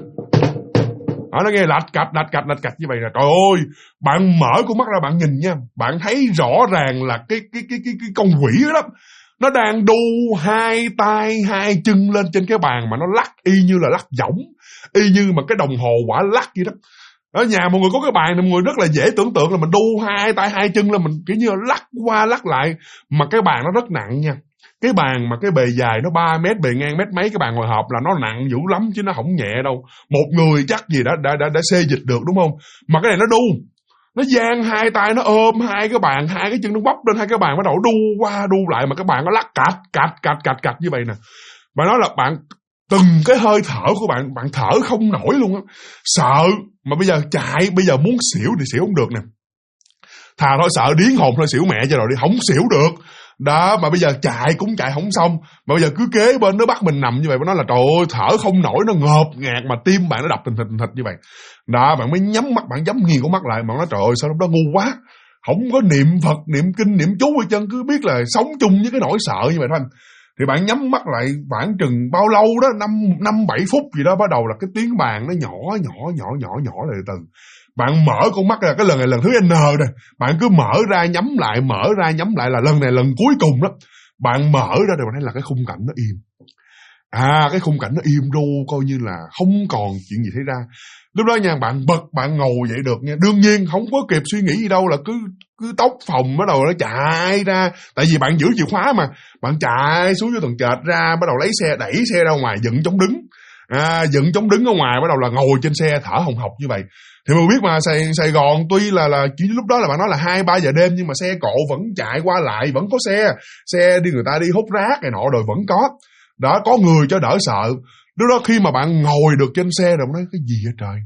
nó nghe lạch cạch như vậy nè. Trời ơi, bạn mở con mắt ra bạn nhìn nha, bạn thấy rõ ràng là cái con quỷ đó, nó đang đu hai tay hai chân lên trên cái bàn mà nó lắc y như là lắc võng, y như mà cái đồng hồ quả lắc vậy đó. Ở nhà mọi người có cái bàn này, mọi người rất là dễ tưởng tượng là mình đu hai tay hai chân lên, mình kiểu như là lắc qua lắc lại, mà cái bàn nó rất nặng nha. Cái bàn mà cái bề dài nó 3 mét, bề ngang mét mấy, cái bàn hồi hộp là nó nặng dữ lắm chứ nó không nhẹ đâu. Một người chắc gì đã xê dịch được, đúng không? Mà cái này nó đu, nó dang hai tay, nó ôm hai cái bàn, hai cái chân nó quắp lên hai cái bàn, bắt đầu đu qua đu lại, mà cái bàn nó lắc cạch như vậy nè. Và nói là bạn từng cái hơi thở của bạn, bạn thở không nổi luôn á, sợ mà bây giờ chạy, bây giờ muốn xỉu thì xỉu không được nè. Thà thôi sợ điến hồn thôi, xỉu mẹ cho rồi đi, không xỉu được. Đó, mà bây giờ chạy cũng chạy không xong, mà bây giờ cứ kế bên nó bắt mình nằm như vậy, nó là trời ơi thở không nổi, nó ngợp ngạt mà tim bạn nó đập thình thịch như vậy. Đó, bạn mới nhắm mắt, bạn nhắm nghiền con mắt lại, bạn nói trời ơi sao lúc đó ngu quá, không có niệm Phật, niệm kinh, niệm chú hay chân, cứ biết là sống chung với cái nỗi sợ như vậy thôi. Thì bạn nhắm mắt lại khoảng chừng bao lâu đó, 5-7 phút gì đó, bắt đầu là cái tiếng bàn nó nhỏ lại từ. Bạn mở con mắt ra, cái lần này lần thứ N rồi, bạn cứ mở ra nhắm lại là lần này lần cuối cùng đó. Bạn mở ra rồi bạn thấy là cái khung cảnh nó im. Cái khung cảnh nó im ru, coi như là không còn chuyện gì xảy ra. Lúc đó nha, bạn bật, bạn ngồi dậy được nha. Đương nhiên không có kịp suy nghĩ gì đâu, là cứ tóc phòng bắt đầu nó chạy ra. Tại vì bạn giữ chìa khóa mà. Bạn chạy xuống dưới tầng trệt ra, bắt đầu lấy xe, đẩy xe ra ngoài, dựng chống đứng. Dựng chống đứng ở ngoài, bắt đầu là ngồi trên xe thở hồng hộc như vậy. Thì mình biết mà, Sài Gòn tuy là chỉ lúc đó là bạn nói là 2-3 giờ đêm, nhưng mà xe cộ vẫn chạy qua lại, vẫn có xe đi, người ta đi hút rác này nọ rồi vẫn có. Đó, có người cho đỡ sợ. Lúc đó khi mà bạn ngồi được trên xe rồi, nói cái gì vậy trời?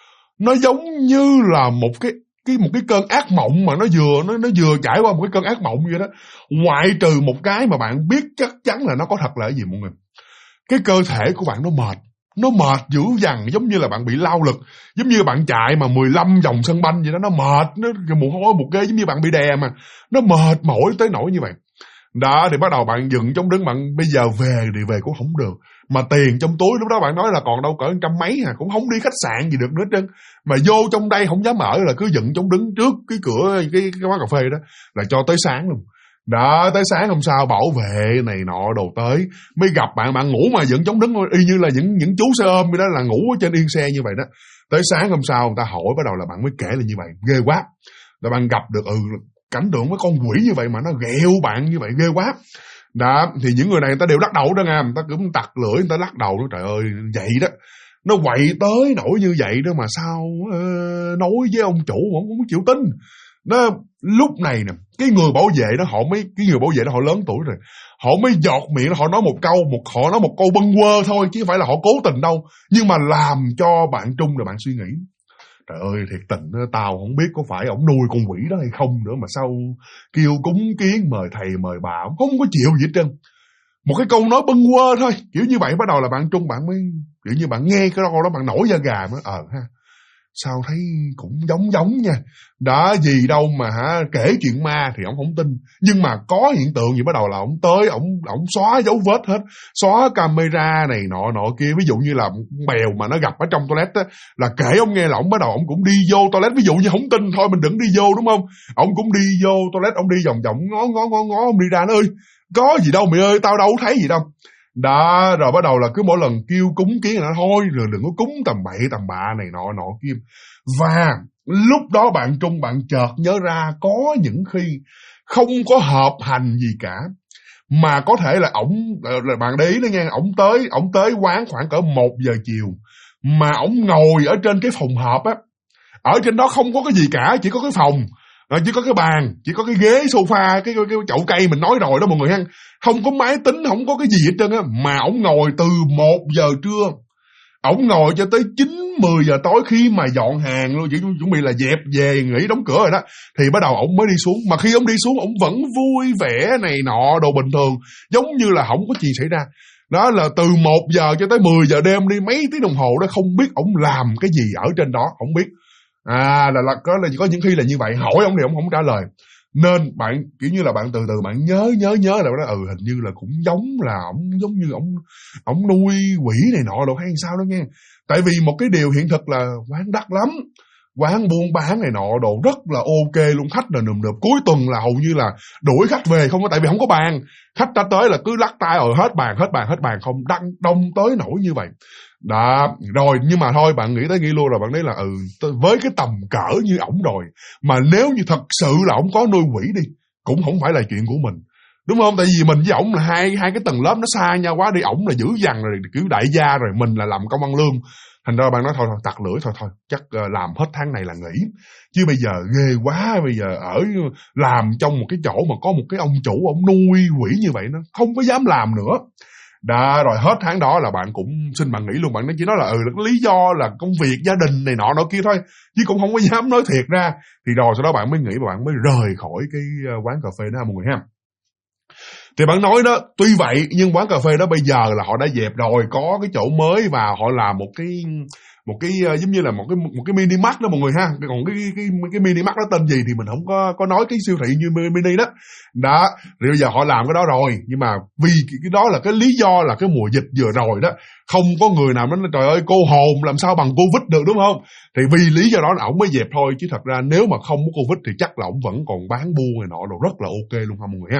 Nó giống như là một cái cơn ác mộng mà nó vừa trải qua một cái cơn ác mộng vậy đó. Ngoại trừ một cái mà bạn biết chắc chắn là nó có thật là cái gì mọi người. Cái cơ thể của bạn nó mệt dữ dằn, giống như là bạn bị lao lực, giống như bạn chạy mà 15 vòng sân banh vậy đó, nó mệt, nó mồ hôi một ghê, giống như bạn bị đè mà, nó mệt mỏi tới nỗi như vậy. Đó, thì bắt đầu bạn dựng chống đứng, bạn bây giờ về thì về cũng không được, mà tiền trong túi lúc đó bạn nói là còn đâu cỡ 100 mấy cũng không đi khách sạn gì được nữa trơn, mà vô trong đây không dám ở, là cứ dựng chống đứng trước cái cửa cái quán cà phê đó là cho tới sáng luôn. Đó, tới sáng hôm sau bảo vệ này nọ đồ tới mới gặp bạn ngủ mà dựng chống đứng y như là những chú xe ôm vậy đó, là ngủ ở trên yên xe như vậy đó. Tới sáng hôm sau người ta hỏi, bắt đầu là bạn mới kể là như vậy, ghê quá. Rồi bạn gặp được cảnh tượng với con quỷ như vậy mà nó ghẹo bạn như vậy, ghê quá. Đó, thì những người này người ta đều lắc đầu đó nha, người ta cũng tặc lưỡi, người ta lắc đầu, nó trời ơi vậy đó, nó quậy tới nỗi như vậy đó mà sao nói với ông chủ mà ông không chịu tin. Nó lúc này nè, cái người bảo vệ đó họ lớn tuổi rồi, họ mới giọt miệng, họ nói một câu bâng quơ thôi, chứ không phải là họ cố tình đâu, nhưng mà làm cho bạn Trung rồi bạn suy nghĩ, trời ơi thiệt tình tao không biết có phải ổng nuôi con quỷ đó hay không nữa, mà sao kêu cúng kiến mời thầy mời bà ổng không có chịu gì hết trơn. Một cái câu nói bâng quơ thôi, kiểu như vậy, bắt đầu là bạn Trung bạn mới kiểu như bạn nghe cái câu đó bạn nổi da gà mới ha. Sao thấy cũng giống nha. Đó, gì đâu mà kể chuyện ma thì ông không tin. Nhưng mà có hiện tượng gì bắt đầu là ông tới, ông xóa dấu vết hết. Xóa camera này nọ kia. Ví dụ như là bèo mà nó gặp ở trong toilet á, là kể ông nghe là ông bắt đầu ông cũng đi vô toilet. Ví dụ như không tin thôi mình đừng đi vô, đúng không? Ông cũng đi vô toilet, ông đi vòng vòng ngó ông đi ra, nó ơi có gì đâu mày ơi, tao đâu thấy gì đâu. Đó, rồi bắt đầu là cứ mỗi lần kêu cúng kiến là thôi, rồi đừng có cúng tầm bậy tầm bạ này nọ kia. Và lúc đó bạn Trung bạn chợt nhớ ra có những khi không có hợp hành gì cả, mà có thể là bạn để ý đó nha, ổng tới quán khoảng cỡ 1 giờ chiều, mà ổng ngồi ở trên cái phòng họp á, ở trên đó không có cái gì cả, chỉ có cái phòng, chỉ có cái bàn, chỉ có cái ghế sofa, cái chậu cây mình nói rồi đó mọi người ha, không có máy tính, không có cái gì hết trơn á, mà ổng ngồi từ 1 giờ trưa, ổng ngồi cho tới 9-10 giờ tối, khi mà dọn hàng luôn, chỉ chuẩn bị là dẹp về nghỉ đóng cửa rồi đó, thì bắt đầu ổng mới đi xuống. Mà khi ổng đi xuống, ổng vẫn vui vẻ này nọ đồ bình thường, giống như là không có gì xảy ra. Đó là từ 1 giờ cho tới 10 giờ đêm đi, mấy tiếng đồng hồ đó, không biết ổng làm cái gì ở trên đó, không biết. Là có những khi là như vậy, hỏi ông thì ông không trả lời, nên bạn kiểu như là bạn từ từ bạn nhớ là đó, hình như là cũng giống như ông nuôi quỷ này nọ đồ hay sao đó nghe. Tại vì một cái điều hiện thực là quán đắt lắm, quán buôn bán này nọ đồ rất là ok luôn, khách là nườm nượp, cuối tuần là hầu như là đuổi khách về không có, tại vì không có bàn, khách đã tới là cứ lắc tay hết bàn không, đông tới nổi như vậy. Đó, rồi nhưng mà thôi bạn nghĩ tới nghĩ luôn rồi, bạn thấy là với cái tầm cỡ như ổng rồi, mà nếu như thật sự là ổng có nuôi quỷ đi, cũng không phải là chuyện của mình. đúng không? Tại vì mình với ổng là hai cái tầng lớp nó xa nhau quá đi, ổng là dữ dằn rồi kiểu đại gia rồi, mình là làm công ăn lương. Thành ra bạn nói thôi tặc lưỡi thôi chắc làm hết tháng này là nghỉ. Chứ bây giờ ghê quá, bây giờ ở làm trong một cái chỗ mà có một cái ông chủ ông nuôi quỷ như vậy, nó không có dám làm nữa. Đã rồi hết tháng đó là bạn cũng xin bạn nghỉ luôn. Bạn chỉ nói là lý do là công việc gia đình này nọ kia thôi, chứ cũng không có dám nói thiệt ra. Thì rồi sau đó bạn mới nghỉ và bạn mới rời khỏi cái quán cà phê đó mọi người ha. Thì bạn nói đó, tuy vậy nhưng quán cà phê đó bây giờ là họ đã dẹp rồi, có cái chỗ mới và họ làm một cái giống như là một cái mini mart đó mọi người ha. Còn cái mini mart đó tên gì thì mình không có nói cái siêu thị như mini đó. Đó, thì bây giờ họ làm cái đó rồi, nhưng mà vì cái đó là cái lý do là cái mùa dịch vừa rồi đó, không có người nào nói trời ơi cô hồn làm sao bằng Covid được, đúng không? Thì vì lý do đó là ổng mới dẹp thôi, chứ thật ra nếu mà không có Covid thì chắc là ổng vẫn còn bán buôn này nọ rồi, rất là ok luôn ha mọi người ha.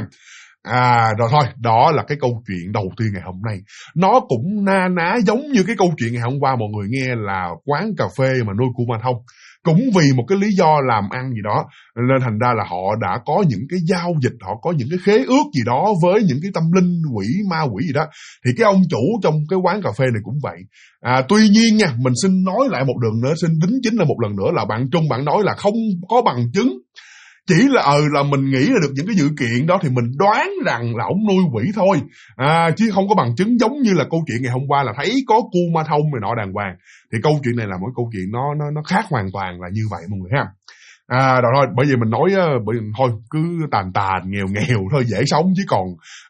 Rồi thôi, đó là cái câu chuyện đầu tiên ngày hôm nay. Nó cũng na ná giống như cái câu chuyện ngày hôm qua mọi người nghe là quán cà phê mà nuôi cua ma thông. Cũng vì một cái lý do làm ăn gì đó, nên thành ra là họ đã có những cái giao dịch, họ có những cái khế ước gì đó với những cái tâm linh quỷ, ma quỷ gì đó. Thì cái ông chủ trong cái quán cà phê này cũng vậy. Tuy nhiên nha, mình xin nói lại một lần nữa, xin đính chính là một lần nữa là bạn Trung bạn nói là không có bằng chứng. Chỉ là mình nghĩ là được những cái dự kiện đó thì mình đoán rằng là ổng nuôi quỷ thôi, chứ không có bằng chứng giống như là câu chuyện ngày hôm qua là thấy có cu ma thông này nọ đàng hoàng. Thì câu chuyện này là một câu chuyện nó khác hoàn toàn là như vậy mọi người ha. Rồi thôi, bởi vì mình nói thôi cứ tàn nghèo thôi dễ sống, chứ còn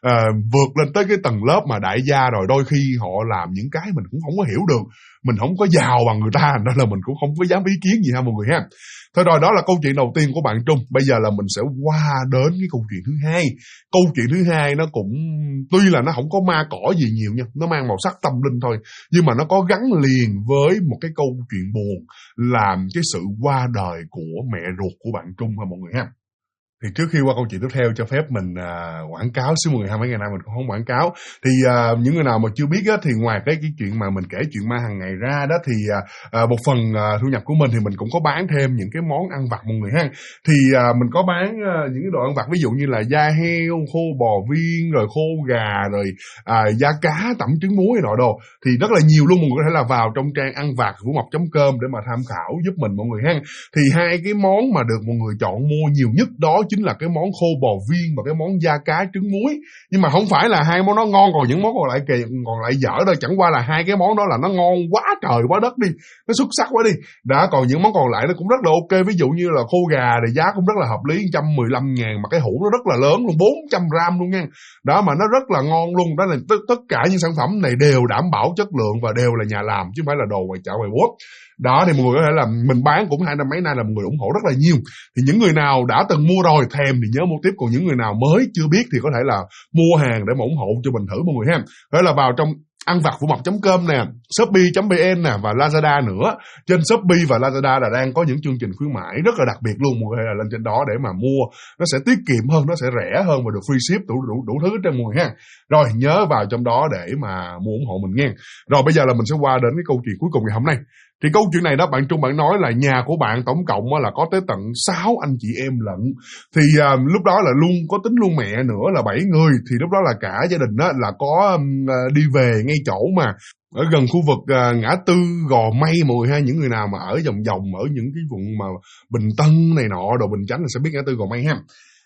vượt lên tới cái tầng lớp mà đại gia rồi đôi khi họ làm những cái mình cũng không có hiểu được, mình không có giàu bằng người ta, nên là mình cũng không có dám ý kiến gì ha mọi người ha. Thôi rồi, đó là câu chuyện đầu tiên của bạn Trung. Bây giờ là mình sẽ qua đến cái câu chuyện thứ hai. Câu chuyện thứ hai nó cũng tuy là nó không có ma cỏ gì nhiều nha, nó mang màu sắc tâm linh thôi, nhưng mà nó có gắn liền với một cái câu chuyện buồn, làm cái sự qua đời của mẹ ruột của bạn Trung ha mọi người ha. Thì trước khi qua câu chuyện tiếp theo cho phép mình quảng cáo xíu mọi người ha, mấy ngày nay mình cũng không quảng cáo. Thì những người nào mà chưa biết á, thì ngoài cái chuyện mà mình kể chuyện ma hàng ngày ra đó, thì một phần thu nhập của mình thì mình cũng có bán thêm những cái món ăn vặt mọi người ha. Thì mình có bán những cái đồ ăn vặt, ví dụ như là da heo, khô bò viên, rồi khô gà, rồi da cá, tẩm trứng muối nọ đồ. Thì rất là nhiều luôn, mọi người có thể là vào trong trang ăn vặt vuomọc.com để mà tham khảo giúp mình mọi người ha. Thì hai cái món mà được mọi người chọn mua nhiều nhất đó chính là cái món khô bò viên và cái món da cá trứng muối. Nhưng mà không phải là hai món đó ngon còn những món còn lại dở đâu, chẳng qua là hai cái món đó là nó ngon quá trời quá đất đi, nó xuất sắc quá đi. Đã còn những món còn lại nó cũng rất là ok, ví dụ như là khô gà thì giá cũng rất là hợp lý, 115.000 mà cái hũ nó rất là lớn luôn, 400 gram luôn nha. Đó mà nó rất là ngon luôn. Đó là tất cả những sản phẩm này đều đảm bảo chất lượng và đều là nhà làm chứ không phải là đồ ngoài chợ ngoài bốt. Đó thì mọi người có thể là mình bán cũng 2 năm mấy nay là mọi người ủng hộ rất là nhiều. Thì những người nào đã từng mua rồi thèm thì nhớ mua tiếp, còn những người nào mới chưa biết thì có thể là mua hàng để mà ủng hộ cho mình thử mọi người ha. Đó là vào trong ăn vặt vuomọc.com nè, shopee.vn nè và Lazada nữa. Trên Shopee và Lazada là đang có những chương trình khuyến mãi rất là đặc biệt luôn, mọi người là lên trên đó để mà mua, nó sẽ tiết kiệm hơn, nó sẽ rẻ hơn và được free ship đủ thứ trên mọi người ha. Rồi nhớ vào trong đó để mà mua ủng hộ mình nghe. Rồi bây giờ là mình sẽ qua đến cái câu chuyện cuối cùng ngày hôm nay. Thì câu chuyện này đó bạn Trung bạn nói là nhà của bạn tổng cộng là có tới tận 6 anh chị em lận. Thì lúc đó là luôn có tính luôn mẹ nữa là 7 người. Thì lúc đó là cả gia đình đó là có đi về ngay chỗ mà ở gần khu vực ngã tư Gò Mây mọi người ha. Những người nào mà ở vòng ở những cái vùng mà Bình Tân này nọ đồ Bình Chánh là sẽ biết ngã tư Gò Mây ha.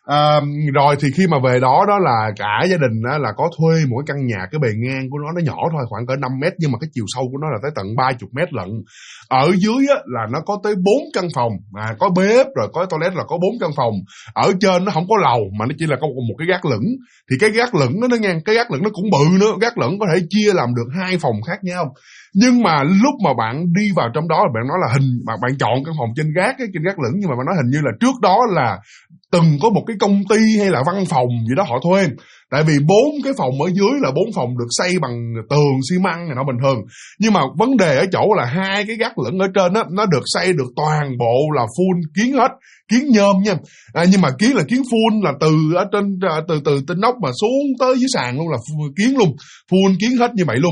Rồi thì khi mà về đó là cả gia đình là có thuê một cái căn nhà, cái bề ngang của nó nhỏ thôi, khoảng cỡ 5 mét, nhưng mà cái chiều sâu của nó là tới tận 30 mét lận. Ở dưới là nó có tới 4 căn phòng, có bếp rồi có toilet, là có 4 căn phòng. Ở trên nó không có lầu mà nó chỉ là có một cái gác lửng. Thì cái gác lửng nó ngang, cái gác lửng nó cũng bự nữa, gác lửng có thể chia làm được 2 phòng khác nhau. Nhưng mà lúc mà bạn đi vào trong đó bạn nói là bạn chọn căn phòng trên gác lửng, nhưng mà bạn nói hình như là trước đó là từng có một cái công ty hay là văn phòng gì đó họ thuê. Tại vì 4 cái phòng ở dưới là 4 phòng được xây bằng tường xi măng này nó bình thường. Nhưng mà vấn đề ở chỗ là 2 cái gác lửng ở trên nó được xây được toàn bộ là full kiến hết, kiến nhôm nha. Nhưng mà kiến là kiến full, là từ ở trên từ nóc mà xuống tới dưới sàn luôn là kiến luôn, full kiến hết như vậy luôn.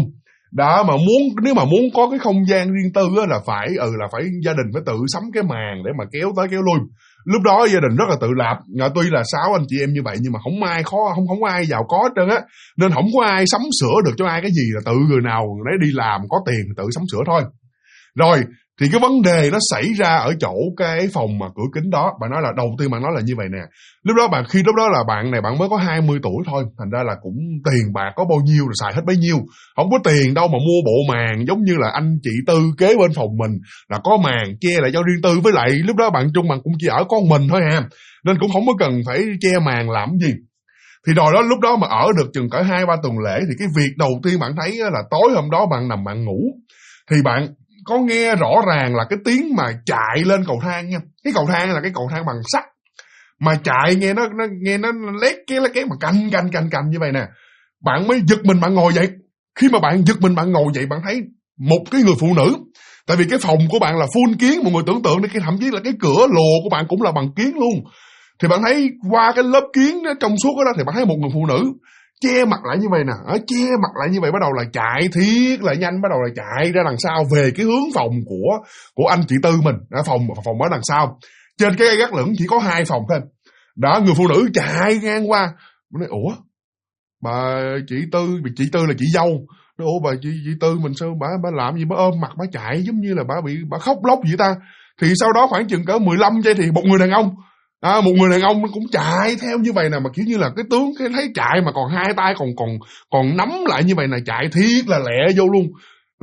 Đó, mà nếu mà muốn có cái không gian riêng tư á, là phải gia đình phải tự sắm cái màn để mà kéo tới kéo lui. Lúc đó gia đình rất là tự lập, tuy là 6 anh chị em như vậy nhưng mà không ai không có ai giàu có hết trơn á, nên không có ai sắm sửa được cho ai cái gì, là tự người nào đấy đi làm có tiền tự sắm sửa thôi. Rồi thì cái vấn đề nó xảy ra ở chỗ cái phòng mà cửa kính đó. Bạn nói là đầu tiên bạn nói là như vậy nè, lúc đó là bạn này bạn mới có 20 tuổi thôi, thành ra là cũng tiền bạc có bao nhiêu rồi xài hết bấy nhiêu, không có tiền đâu mà mua bộ màn giống như là anh chị Tư kế bên phòng mình là có màn che lại cho riêng tư. Với lại lúc đó bạn Trung bạn cũng chỉ ở con mình thôi ha, nên cũng không có cần phải che màn làm gì. Thì rồi đó, lúc đó mà ở được chừng cỡ 2-3 tuần lễ thì cái việc đầu tiên bạn thấy là tối hôm đó bạn nằm bạn ngủ thì bạn có nghe rõ ràng là cái tiếng mà chạy lên cầu thang nha. Cái cầu thang là cái cầu thang bằng sắt mà chạy nghe nó lét cái mà canh như vậy nè. Bạn mới giật mình bạn ngồi dậy. Khi mà bạn giật mình bạn ngồi dậy bạn thấy một cái người phụ nữ. Tại vì cái phòng của bạn là full kiến, mọi người tưởng tượng đi, thậm chí là cái cửa lồ của bạn cũng là bằng kiến luôn. Thì bạn thấy qua cái lớp kiến đó, trong suốt đó thì bạn thấy một người phụ nữ che mặt lại như vậy nè, che mặt lại như vậy, bắt đầu là chạy thiết là nhanh, bắt đầu là chạy ra đằng sau về cái hướng phòng của anh chị Tư mình, phòng ở đằng sau. Trên cái gác lửng chỉ có 2 phòng thôi. Đó, người phụ nữ chạy ngang qua, nói ủa bà chị Tư là chị dâu. Nói ủa bà chị Tư mình sao bà làm gì, bà ôm mặt bà chạy giống như là bà khóc lóc vậy ta. Thì sau đó khoảng chừng cỡ 15 giây thì một người đàn ông cũng chạy theo như vậy nè, mà kiểu như là cái tướng cái thấy chạy mà còn 2 tay còn nắm lại như vậy nè, chạy thiết là lẹ vô luôn.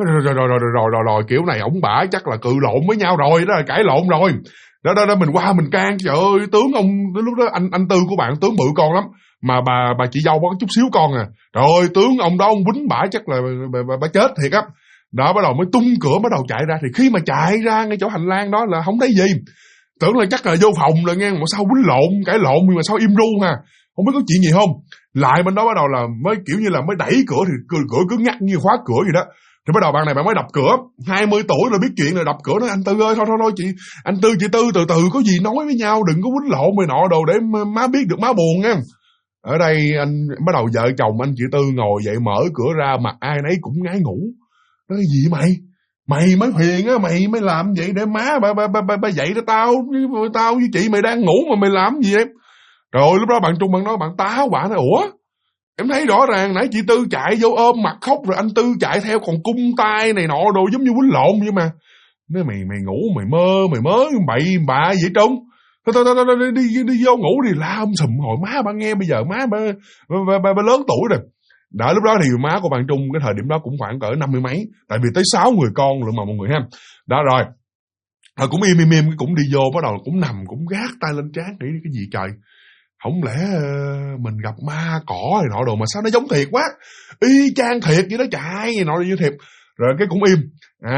Rồi kiểu này ổng bả chắc là cự lộn với nhau rồi, đó là cãi lộn rồi. Đó mình qua mình can, trời ơi tướng ông lúc đó anh Tư của bạn tướng bự con lắm, mà bà chị dâu có chút xíu con à. Trời ơi tướng ông đó ông quýnh bả chắc là bà chết thiệt á. Đó bắt đầu mới tung cửa bắt đầu chạy ra, thì khi mà chạy ra ngay chỗ hành lang đó là không thấy gì, tưởng là chắc là vô phòng rồi nghe, mà sao quýnh lộn cãi lộn nhưng mà sao im ru ha, không biết có chuyện gì không. Lại bên đó bắt đầu là mới kiểu như là mới đẩy cửa thì cửa cứ ngắt như khóa cửa gì đó. Thì bắt đầu bạn này bạn mới đập cửa, 20 tuổi rồi biết chuyện rồi, đập cửa nói anh Tư ơi thôi chị, anh Tư chị Tư từ từ có gì nói với nhau, đừng có quýnh lộn mày nọ đồ để má biết được má buồn nha. Ở đây anh bắt đầu vợ chồng anh chị Tư ngồi dậy mở cửa ra, mặt ai nấy cũng ngái ngủ. Nói gì mày mới phiền á, mày mới làm vậy để má bà dậy đó, tao với chị mày đang ngủ mà mày làm gì em. Rồi lúc đó bạn Trung bạn nói bạn táo, bạn nói ủa em thấy rõ ràng nãy chị Tư chạy vô ôm mặt khóc rồi anh Tư chạy theo còn cung tay này nọ đồ giống như quýnh lộn vậy mà. Nói mày ngủ mày mơ bậy bạ vậy Trung. Thôi đi vô ngủ đi, la sùm hồi má bà nghe bây giờ má bà lớn tuổi rồi. Đã lúc đó thì má của bạn Trung cái thời điểm đó cũng khoảng cỡ 50 mấy, tại vì tới 6 người con luôn mà mọi người ha. Đó rồi cũng im cũng đi vô, bắt đầu cũng nằm cũng gác tay lên trán nghĩ cái gì trời, không lẽ mình gặp ma cỏ này nọ đồ mà sao nó giống thiệt quá, y chang thiệt vậy đó, chạy này nọ như thiệt. Rồi cái cũng im.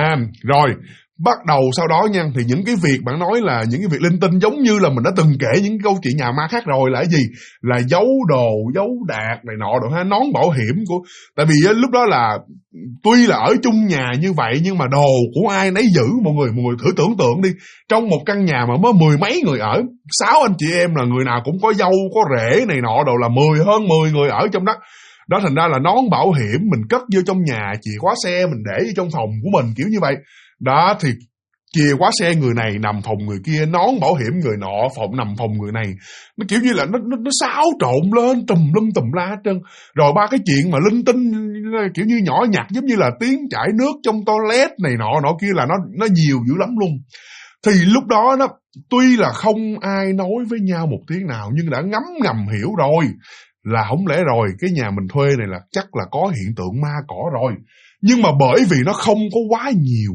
Rồi bắt đầu sau đó nha, thì những cái việc bạn nói là những cái việc linh tinh giống như là mình đã từng kể những câu chuyện nhà ma khác rồi, là cái gì, là giấu đồ giấu đạt này nọ đồ ha, nón bảo hiểm của, tại vì lúc đó là tuy là ở chung nhà như vậy nhưng mà đồ của ai nấy giữ. Mọi người thử tưởng tượng đi, trong một căn nhà mà mới 10 mấy người ở, 6 anh chị em là người nào cũng có dâu có rể này nọ đồ, là hơn 10 người ở trong đó. Đó thành ra là nón bảo hiểm mình cất vô trong nhà, chìa khóa xe mình để vô trong phòng của mình kiểu như vậy. Đó thì chìa khóa xe người này nằm phòng người kia, nón bảo hiểm người nọ nằm phòng người này. Nó kiểu như là nó xáo trộn lên tùm lum tùm la hết trơn. Rồi ba cái chuyện mà linh tinh kiểu như nhỏ nhặt giống như là tiếng chảy nước trong toilet này nọ kia là nó nhiều dữ lắm luôn. Thì lúc đó tuy là không ai nói với nhau một tiếng nào nhưng đã ngầm hiểu rồi là không lẽ rồi cái nhà mình thuê này là chắc là có hiện tượng ma cỏ rồi. Nhưng mà bởi vì nó không có quá nhiều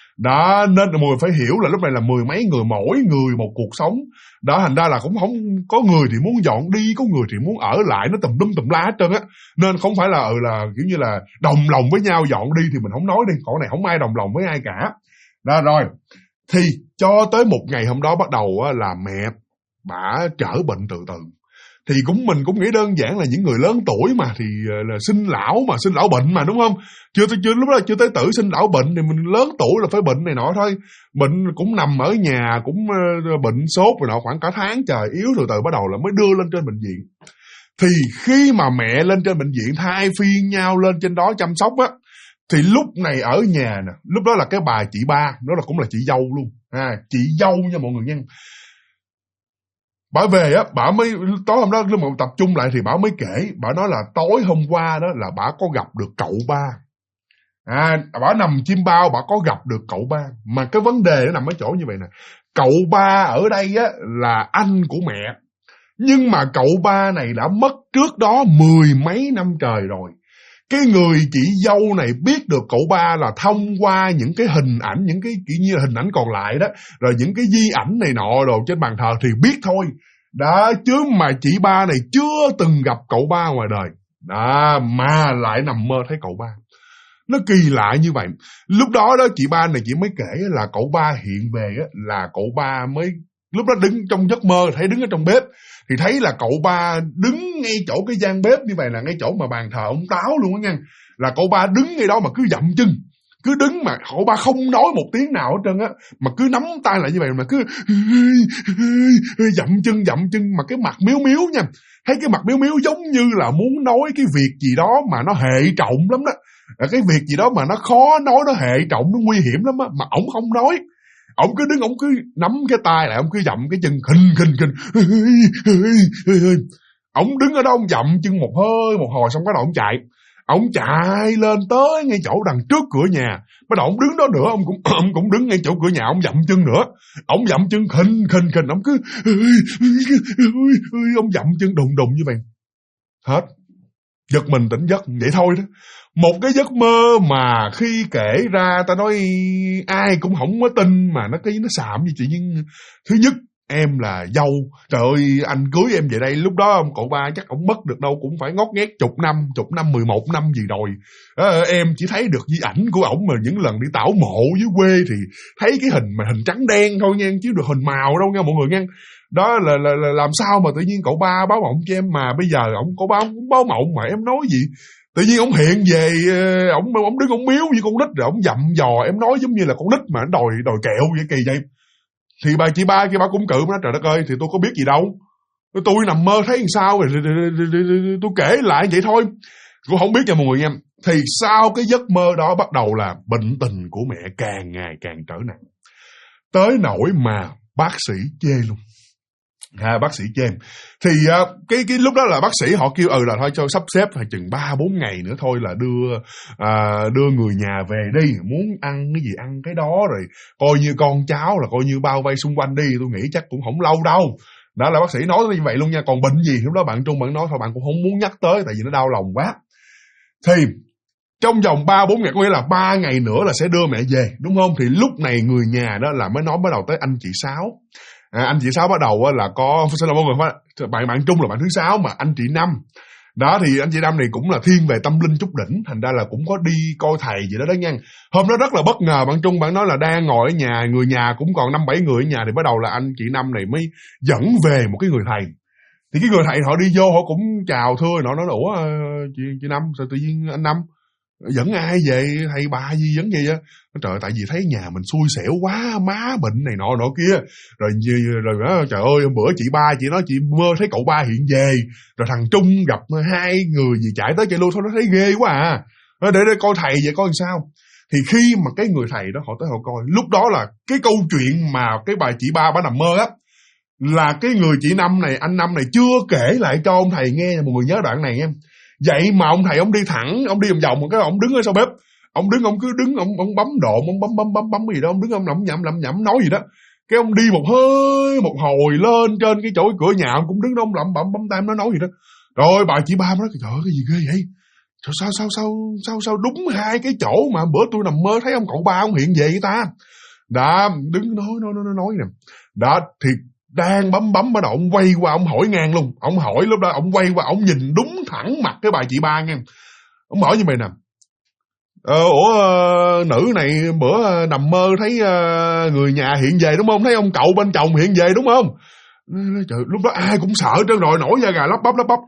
đó, nên mọi người phải hiểu là lúc này là 10 mấy người, mỗi người một cuộc sống. Đó thành ra là cũng không có người thì muốn dọn đi, có người thì muốn ở lại, nó tùm la hết trơn á. Nên không phải là là kiểu như là đồng lòng với nhau dọn đi thì mình không nói đi, còn này không ai đồng lòng với ai cả. Đó rồi thì cho tới một ngày hôm đó bắt đầu là mẹ bả trở bệnh từ từ. Thì mình cũng nghĩ đơn giản là những người lớn tuổi mà thì là sinh lão bệnh mà, đúng không? Chưa lúc đó chưa tới tử sinh lão bệnh thì mình lớn tuổi là phải bệnh này nọ thôi. Bệnh cũng nằm ở nhà cũng bệnh sốt rồi nọ khoảng cả tháng trời, yếu từ từ bắt đầu là mới đưa lên trên bệnh viện. Thì khi mà mẹ lên trên bệnh viện thay phiên nhau lên trên đó chăm sóc á, Thì lúc này ở nhà nè, lúc đó là cái bà chị ba, đó là cũng là chị dâu luôn. Chị dâu nha mọi người nha. Bà về á, bà mới tối hôm đó lúc mà tập trung lại thì bà mới kể, bà nói là tối hôm qua đó là bà có gặp được cậu ba. Bà nằm chim bao, bà có gặp được cậu ba. Mà cái vấn đề nó nằm ở chỗ như vậy nè. Cậu ba ở đây á là anh của mẹ. Nhưng mà cậu ba này đã mất trước đó 10 mấy năm trời rồi. Cái người chị dâu này biết được cậu ba là thông qua những cái hình ảnh, những cái kiểu như hình ảnh còn lại đó, rồi những cái di ảnh này nọ đồ trên bàn thờ thì biết thôi. Đó, chứ mà chị ba này chưa từng gặp cậu ba ngoài đời. Đó, mà lại nằm mơ thấy cậu ba. Nó kỳ lạ như vậy. Lúc đó đó chị ba này chị mới kể là cậu ba hiện về á, là cậu ba mới lúc đó đứng trong giấc mơ, thấy đứng ở trong bếp thì thấy là cậu ba đứng ngay chỗ cái gian bếp như vậy, là ngay chỗ mà bàn thờ ông Táo luôn á nha. Là cậu ba đứng ngay đó mà cứ dậm chân, cứ đứng mà cậu ba không nói một tiếng nào hết trơn á, mà cứ nắm tay lại như vậy mà cứ dậm chân mà cái mặt miếu miếu nha. Thấy cái mặt miếu miếu giống như là muốn nói cái việc gì đó mà nó hệ trọng lắm đó. Cái việc gì đó mà nó khó nói, nó hệ trọng, nó nguy hiểm lắm á, mà ổng không nói. Ông cứ đứng, ông cứ nắm cái tay lại, ông cứ dậm cái chân khinh. Ông đứng ở đó, ông dậm chân một hơi một hồi xong bắt đầu ông chạy. Ông chạy lên tới ngay chỗ đằng trước cửa nhà. Bắt đầu ông đứng đó nữa, ông cũng đứng ngay chỗ cửa nhà, ông dậm chân nữa. Ông dậm chân khinh, ông cứ ông dậm chân đùng như vậy. Hết. Giật mình tỉnh giấc vậy thôi đó. Một cái giấc mơ mà khi kể ra ta nói ai cũng không có tin, mà nó xàm như chị. Nhưng thứ nhất, em là dâu. Trời ơi, anh cưới em về đây, lúc đó ông cậu ba chắc ông mất được đâu cũng phải ngót nghét chục năm, 11 năm gì rồi. Em chỉ thấy được di ảnh của ổng, mà những lần đi tảo mộ dưới quê thì thấy cái hình trắng đen thôi nha, chứ được hình màu đâu nha mọi người nha. Đó là làm sao mà tự nhiên cậu ba báo mộng cho em, mà bây giờ cậu ba cũng báo mộng mà em nói gì. Tự nhiên ông hiện về, ông đứng ông miếu như con nít, rồi ông dặm dò em nói giống như là con nít mà đòi kẹo vậy, kỳ vậy. Thì bà chị ba kia bà cũng cự, nói trời đất ơi, thì tôi có biết gì đâu, tôi nằm mơ thấy làm sao rồi tôi kể lại vậy thôi, cũng không biết nha mọi người nha. Thì sau cái giấc mơ đó bắt đầu là bệnh tình của mẹ càng ngày càng trở nặng, tới nỗi mà bác sĩ chê luôn. Bác sĩ chê. Thì cái lúc đó là bác sĩ họ kêu là thôi cho sắp xếp phải chừng 3-4 ngày nữa thôi là đưa người nhà về đi, muốn ăn cái gì ăn cái đó, rồi coi như con cháu là coi như bao vây xung quanh đi, tôi nghĩ chắc cũng không lâu đâu. Đó là bác sĩ nói như vậy luôn nha. Còn bệnh gì lúc đó bạn Trung bạn nói thôi, bạn cũng không muốn nhắc tới tại vì nó đau lòng quá. Thì trong vòng 3-4 ngày, có nghĩa là 3 ngày nữa là sẽ đưa mẹ về, đúng không? Thì lúc này người nhà đó là mới nói bắt đầu tới anh chị Sáu. Anh chị Sáu bắt đầu là có, xin lỗi mọi người, bạn Trung là bạn thứ 6, mà anh chị Năm. Đó thì anh chị Năm này cũng là thiên về tâm linh chút đỉnh, thành ra là cũng có đi coi thầy gì đó nha. Hôm đó rất là bất ngờ, bạn Trung bạn nói là đang ngồi ở nhà, người nhà cũng còn 5-7 người ở nhà, thì bắt đầu là anh chị Năm này mới dẫn về một cái người thầy. Thì cái người thầy họ đi vô, họ cũng chào thưa, nó nói ủa chị Năm, sao tự nhiên anh Năm dẫn ai về, thầy bà gì dẫn về á? Trời, tại vì thấy nhà mình xui xẻo quá, má bệnh này nọ kia. Rồi trời ơi, hôm bữa chị ba chị nói chị mơ thấy cậu ba hiện về, rồi thằng Trung gặp 2 người gì chạy tới chạy lui, thôi nó thấy ghê quá à. Để coi thầy vậy coi làm sao. Thì khi mà cái người thầy đó họ tới họ coi, lúc đó là cái câu chuyện mà cái bà chị ba bà nằm mơ á, là cái người chị Năm này, anh Năm này chưa kể lại cho ông thầy nghe. Mọi người nhớ đoạn này nha. Vậy mà ông thầy ông đi thẳng, ông đi vòng một cái, ông đứng ở sau bếp, ông cứ đứng, ông bấm độn, ông bấm gì đó, ông đứng ông lẩm nhẩm nói gì đó. Cái ông đi một hơi một hồi lên trên cái chỗ cửa nhà, ông cũng đứng đó ông lẩm bẩm bấm tay nói gì đó. Rồi bà chị ba mới nói trời ơi, cái gì ghê vậy? Sao đúng 2 cái chỗ mà bữa tôi nằm mơ thấy ông cậu ba ông hiện về vậy ta? Đó, đứng nói nè. Đó thì đang bấm bắt đầu ông quay qua, ông hỏi ngang luôn. Ông hỏi lúc đó ông quay qua, ông nhìn đúng thẳng mặt cái bà chị ba nha. Ông hỏi như vậy nè: nữ này bữa nằm mơ thấy người nhà hiện về đúng không? Thấy ông cậu bên chồng hiện về đúng không? Trời, lúc đó ai cũng sợ trơn rồi, nổi da gà lắp bắp.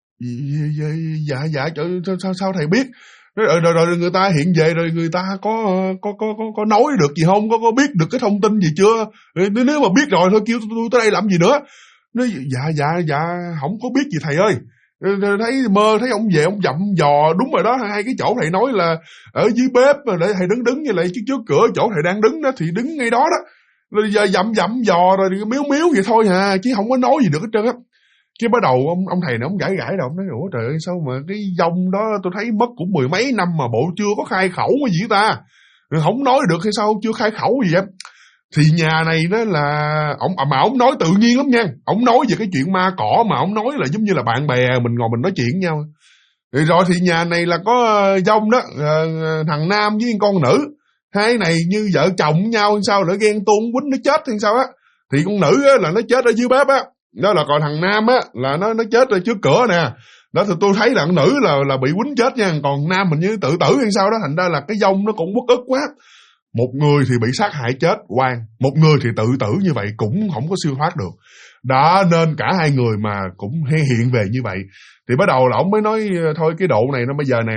Dạ sao thầy biết? Rồi người ta hiện về rồi người ta có nói được gì không? Có biết được cái thông tin gì chưa? Nếu mà biết rồi thôi kêu tôi tới đây làm gì nữa? Nói dạ không có biết gì thầy ơi. Thấy mơ thấy ông về ông dặm dò, đúng rồi đó, hai cái chỗ thầy nói là ở dưới bếp mà để thầy đứng như lại trước cửa chỗ thầy đang đứng đó thì đứng ngay đó đó. Rồi giờ dặm dò rồi miếu vậy thôi hà, chứ không có nói gì được hết trơn á. Cái bắt đầu ông thầy này ông gãi đầu, ông nói ủa trời ơi sao mà cái dông đó tôi thấy mất cũng mười mấy năm mà bộ chưa có khai khẩu cái gì ta, không nói được hay sao, chưa khai khẩu gì á. Thì nhà này đó là ông nói tự nhiên lắm nha, ông nói về cái chuyện ma cỏ mà ông nói là giống như là bạn bè mình ngồi mình nói chuyện với nhau. Rồi thì nhà này là có dông đó, thằng nam với con nữ, hai này như vợ chồng nhau hay sao, nữa ghen tuông quýnh nó chết hay sao á. Thì con nữ á, là nó chết ở dưới bếp á, đó là còn thằng nam á là nó chết ở trước cửa nè. Đó thì tôi thấy là con nữ là bị quýnh chết nha, còn nam mình như tự tử hay sao đó, thành ra là cái dông nó cũng uất ức quá. Một người thì bị sát hại chết oan, một người thì tự tử như vậy cũng không có siêu thoát được. Đó nên cả hai người mà cũng hiện về như vậy. Thì bắt đầu là ông mới nói thôi cái độ này nó bây giờ nè,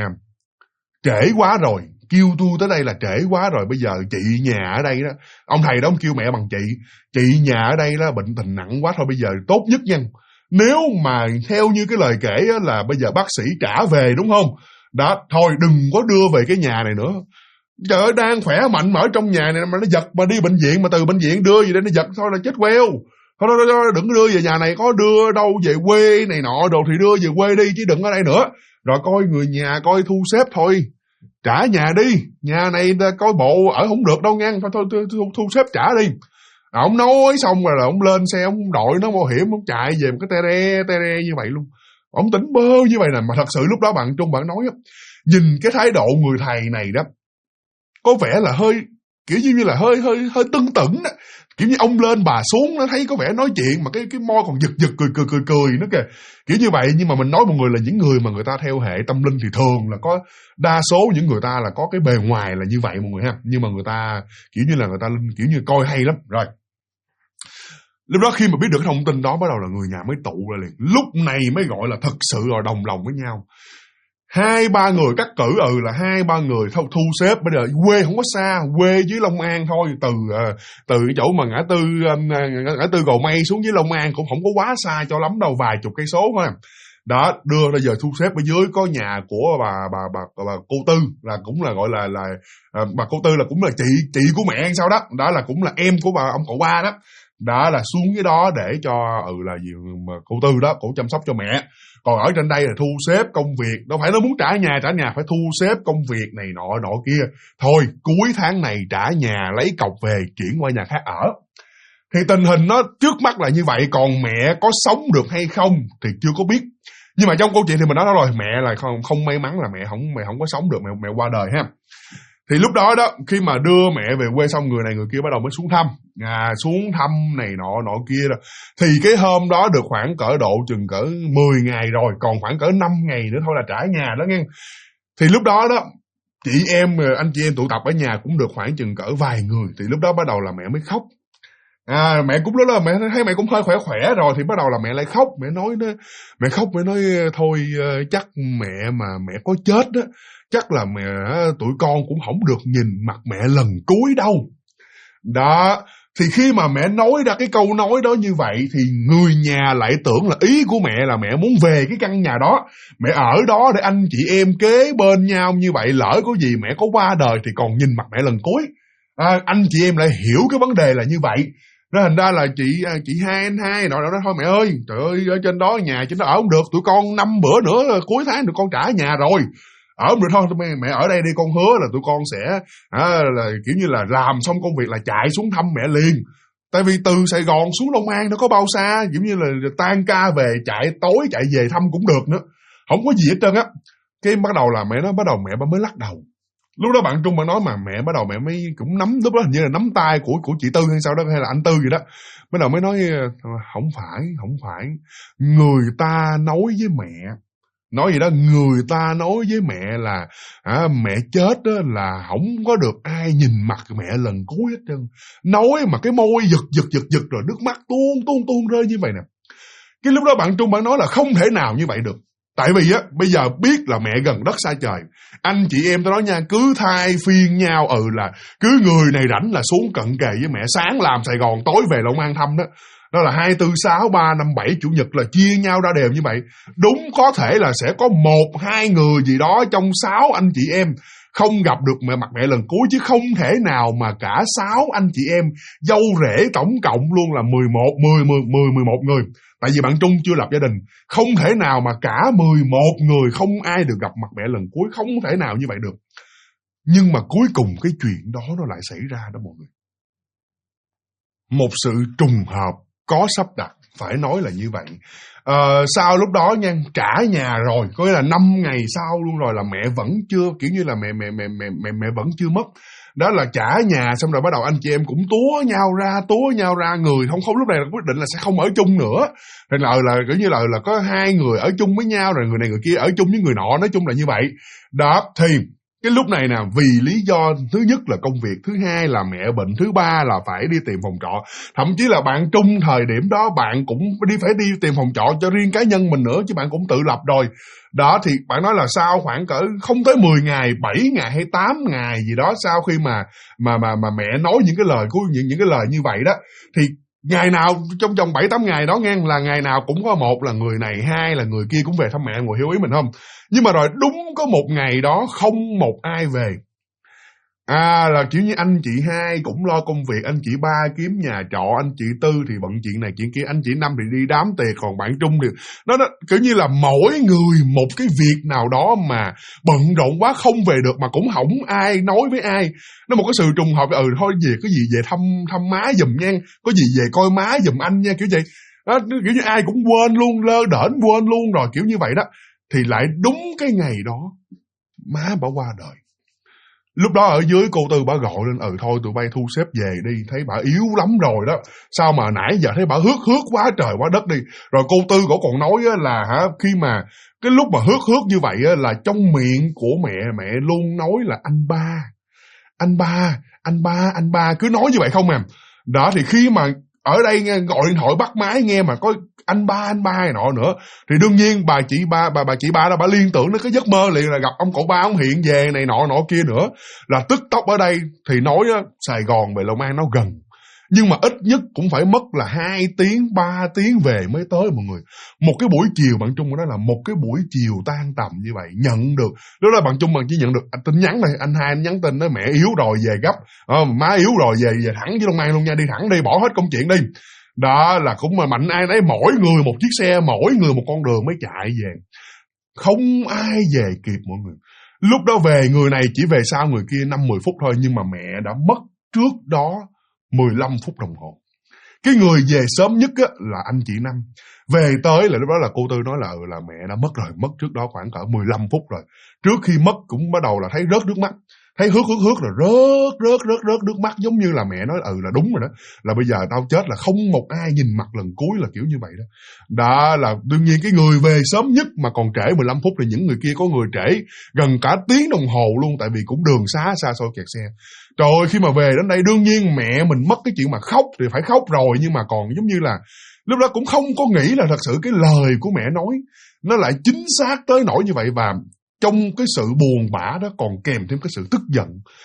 trễ quá rồi, kêu tôi tới đây là trễ quá rồi, bây giờ chị nhà ở đây đó, ông thầy đó ông kêu mẹ bằng chị nhà ở đây đó bệnh tình nặng quá thôi, bây giờ tốt nhất nha, nếu mà theo như cái lời kể đó, là bây giờ bác sĩ trả về đúng không, đó thôi đừng có đưa về cái nhà này nữa. Trời ơi đang khỏe mạnh mà ở trong nhà này mà nó giật mà đi bệnh viện, mà từ bệnh viện đưa gì đây nó giật thôi là chết queo. Thôi đừng đưa về nhà này, có đưa đâu về quê này nọ đồ thì đưa về quê đi chứ đừng ở đây nữa. Rồi coi người nhà coi thu xếp thôi, trả nhà đi, nhà này coi bộ ở không được đâu nha, thôi thu xếp trả đi. Ông nói xong rồi là ông lên xe, ông đội nó bảo hiểm, ông chạy về một cái tere như vậy luôn. Ông tỉnh bơ như vậy nè, mà thật sự lúc đó bạn Trung bạn nói á, nhìn cái thái độ người thầy này đó có vẻ là hơi kiểu như là hơi tưng tửng đó, kiểu như ông lên bà xuống, nó thấy có vẻ nói chuyện mà cái môi còn giật cười nó kìa, kiểu như vậy. Nhưng mà mình nói mọi người là những người mà người ta theo hệ tâm linh thì thường là có đa số những người ta là có cái bề ngoài là như vậy mọi người ha, nhưng mà người ta kiểu như là người ta kiểu như coi hay lắm. Rồi lúc đó khi mà biết được cái thông tin đó, bắt đầu là người nhà mới tụ ra liền, lúc này mới gọi là thật sự rồi đồng lòng với nhau. 2-3 người cắt cử là 2-3 người thu xếp. Bây giờ quê không có xa, quê dưới Long An thôi, từ cái chỗ mà ngã tư Gò Mây xuống dưới Long An cũng không có quá xa cho lắm đâu, vài chục cây số thôi. Đó đưa ra giờ thu xếp ở dưới có nhà của bà cô Tư, là cũng là gọi là bà cô Tư là cũng là chị của mẹ hay sao đó, đó là cũng là em của bà ông cậu ba đó. Đó là xuống cái đó để cho là gì mà cô Tư đó cổ chăm sóc cho mẹ. Còn ở trên đây là thu xếp công việc, đâu phải nó muốn trả nhà phải thu xếp công việc này nọ kia. Thôi cuối tháng này trả nhà lấy cọc về chuyển qua nhà khác ở. Thì tình hình nó trước mắt là như vậy, còn mẹ có sống được hay không thì chưa có biết. Nhưng mà trong câu chuyện thì mình nói rồi, mẹ là không may mắn là mẹ không có sống được, mẹ qua đời ha. Thì lúc đó đó, khi mà đưa mẹ về quê xong, người này người kia bắt đầu mới xuống thăm này nọ kia đó. Thì cái hôm đó được khoảng cỡ độ chừng cỡ 10 ngày rồi, còn khoảng cỡ 5 ngày nữa thôi là trả nhà đó nghe. Thì lúc đó đó, anh chị em tụ tập ở nhà cũng được khoảng chừng cỡ vài người. Thì lúc đó bắt đầu là mẹ mới khóc. Mẹ cũng lúc đó mẹ thấy mẹ cũng hơi khỏe rồi, thì bắt đầu là mẹ lại khóc. Mẹ nói thôi chắc mẹ có chết đó, chắc là tụi con cũng không được nhìn mặt mẹ lần cuối đâu. Đó, thì khi mà mẹ nói ra cái câu nói đó như vậy thì người nhà lại tưởng là ý của mẹ là mẹ muốn về cái căn nhà đó, mẹ ở đó để anh chị em kế bên nhau như vậy, lỡ có gì mẹ có qua đời thì còn nhìn mặt mẹ lần cuối. Anh chị em lại hiểu cái vấn đề là như vậy. Nó thành ra là chị hai anh hai nói thôi mẹ ơi, trời ơi ở trên đó nhà trên đó ở không được, tụi con 5 bữa nữa cuối tháng tụi con trả nhà rồi, ở không được thôi mẹ ở đây đi, con hứa là tụi con sẽ là kiểu như là làm xong công việc là chạy xuống thăm mẹ liền. Tại vì từ Sài Gòn xuống Long An nó có bao xa, kiểu như là tan ca về chạy tối chạy về thăm cũng được nữa, không có gì hết trơn á. Cái bắt đầu là mẹ mới lắc đầu. Lúc đó bạn Trung bạn nói mà mẹ bắt đầu mẹ mới cũng nắm, lúc đó hình như là nắm tay của chị Tư hay sao đó, hay là anh Tư gì đó. Bắt đầu mới nói không phải, người ta nói với mẹ, nói gì đó, người ta nói với mẹ là mẹ chết đó là không có được ai nhìn mặt mẹ lần cuối hết trơn. Nói mà cái môi giật rồi nước mắt tuôn rơi như vậy nè. Cái lúc đó bạn Trung bạn nói là không thể nào như vậy được. Tại vì bây giờ biết là mẹ gần đất xa trời, anh chị em tôi nói nha, cứ thay phiên nhau, là cứ người này rảnh là xuống cận kề với mẹ, sáng làm Sài Gòn tối về Long An thăm đó. Đó là 2, 4, 6, 3, 5, 7 chủ nhật là chia nhau ra đều như vậy. Đúng có thể là sẽ có 1, 2 người gì đó trong 6 anh chị em không gặp được mặt mẹ lần cuối, chứ không thể nào mà cả 6 anh chị em dâu rể tổng cộng luôn là 11 người. Tại vì bạn Trung chưa lập gia đình, không thể nào mà cả 11 người không ai được gặp mặt mẹ lần cuối, không thể nào như vậy được. Nhưng mà cuối cùng cái chuyện đó nó lại xảy ra đó mọi người. Một sự trùng hợp có sắp đặt, phải nói là như vậy. Sau lúc đó nha, cả nhà rồi, có nghĩa là 5 ngày sau luôn rồi là mẹ vẫn chưa, kiểu như là mẹ vẫn chưa mất. Đó là cả nhà, xong rồi bắt đầu anh chị em cũng túa nhau ra, người không lúc này là quyết định là sẽ không ở chung nữa. Thì là kiểu như là có 2 người ở chung với nhau, rồi người này người kia ở chung với người nọ, nói chung là như vậy. Đó, thì cái lúc này nè, vì lý do thứ nhất là công việc, thứ hai là mẹ bệnh, thứ ba là phải đi tìm phòng trọ. Thậm chí là bạn Trung thời điểm đó bạn cũng phải đi tìm phòng trọ cho riêng cá nhân mình nữa, chứ bạn cũng tự lập rồi. Đó, thì bạn nói là sau khoảng cỡ không tới 10 ngày, 7 ngày hay 8 ngày gì đó, sau khi mà mẹ nói những cái lời của những cái lời như vậy đó, thì ngày nào trong vòng 7-8 ngày đó nghe là ngày nào cũng có một là người này, hai là người kia cũng về thăm mẹ, ngồi hiểu ý mình không? Nhưng mà rồi đúng có một ngày đó không một ai về. Là kiểu như anh chị hai cũng lo công việc, anh chị ba kiếm nhà trọ, anh chị tư thì bận chuyện này chuyện kia, anh chị năm thì đi đám tiệc, còn bạn Trung thì nó kiểu như là mỗi người một cái việc nào đó mà bận rộn quá không về được, mà cũng không ai nói với ai. Nó một cái sự trùng hợp, thôi về cái gì về thăm má giùm nha, có gì về coi má giùm anh nha, kiểu vậy. Đó, kiểu như ai cũng quên luôn, lơ đễnh quên luôn rồi, kiểu như vậy đó. Thì lại đúng cái ngày đó má bà qua đời. Lúc đó ở dưới cô Tư bà gọi lên, thôi tụi bay thu xếp về đi, thấy bà yếu lắm rồi đó, sao mà nãy giờ thấy bà hước quá trời quá đất đi. Rồi cô Tư cổ còn nói là khi mà cái lúc mà hước như vậy là trong miệng của mẹ luôn nói là anh ba, cứ nói như vậy không à. Đó, thì khi mà ở đây nghe, gọi điện thoại bắt máy nghe mà có anh ba này nọ nữa, thì đương nhiên bà chị ba đó bà liên tưởng đến cái giấc mơ liền là gặp ông cậu ba ông hiện về này nọ kia nữa. Là tức tốc ở đây thì nói Sài Gòn về Long An nó gần, nhưng mà ít nhất cũng phải mất là 2 tiếng 3 tiếng về mới tới mọi người. Một cái buổi chiều, bạn Trung đó là một cái buổi chiều tan tầm như vậy, nhận được lúc đó bạn Trung chỉ nhận được tin nhắn này, anh hai anh nhắn tin nói mẹ yếu rồi về gấp, má yếu rồi về thẳng với Long An luôn nha, đi thẳng đi, bỏ hết công chuyện đi. Đó là cũng mà mạnh ai nấy, mỗi người một chiếc xe, mỗi người một con đường mới chạy về, không ai về kịp mọi người. Lúc đó về, người này chỉ về sau người kia 5-10 phút thôi, nhưng mà mẹ đã mất trước đó 15 phút đồng hồ. Cái người về sớm nhất là anh chị Năm. Về tới là lúc đó là cô Tư nói là mẹ đã mất rồi, mất trước đó khoảng cỡ 15 phút rồi. Trước khi mất cũng bắt đầu là thấy rớt nước mắt, thấy hước rồi rớt nước mắt, giống như là mẹ nói là đúng rồi đó, là bây giờ tao chết là không một ai nhìn mặt lần cuối, là kiểu như vậy đó. Đó là đương nhiên cái người về sớm nhất mà còn trễ 15 phút thì những người kia có người trễ gần cả tiếng đồng hồ luôn, tại vì cũng đường xa xôi kẹt xe. Trời ơi, khi mà về đến đây đương nhiên mẹ mình mất cái chuyện mà khóc thì phải khóc rồi, nhưng mà còn giống như là lúc đó cũng không có nghĩ là thật sự cái lời của mẹ nói nó lại chính xác tới nỗi như vậy. Và trong cái sự buồn bã đó còn kèm thêm cái sự tức giận.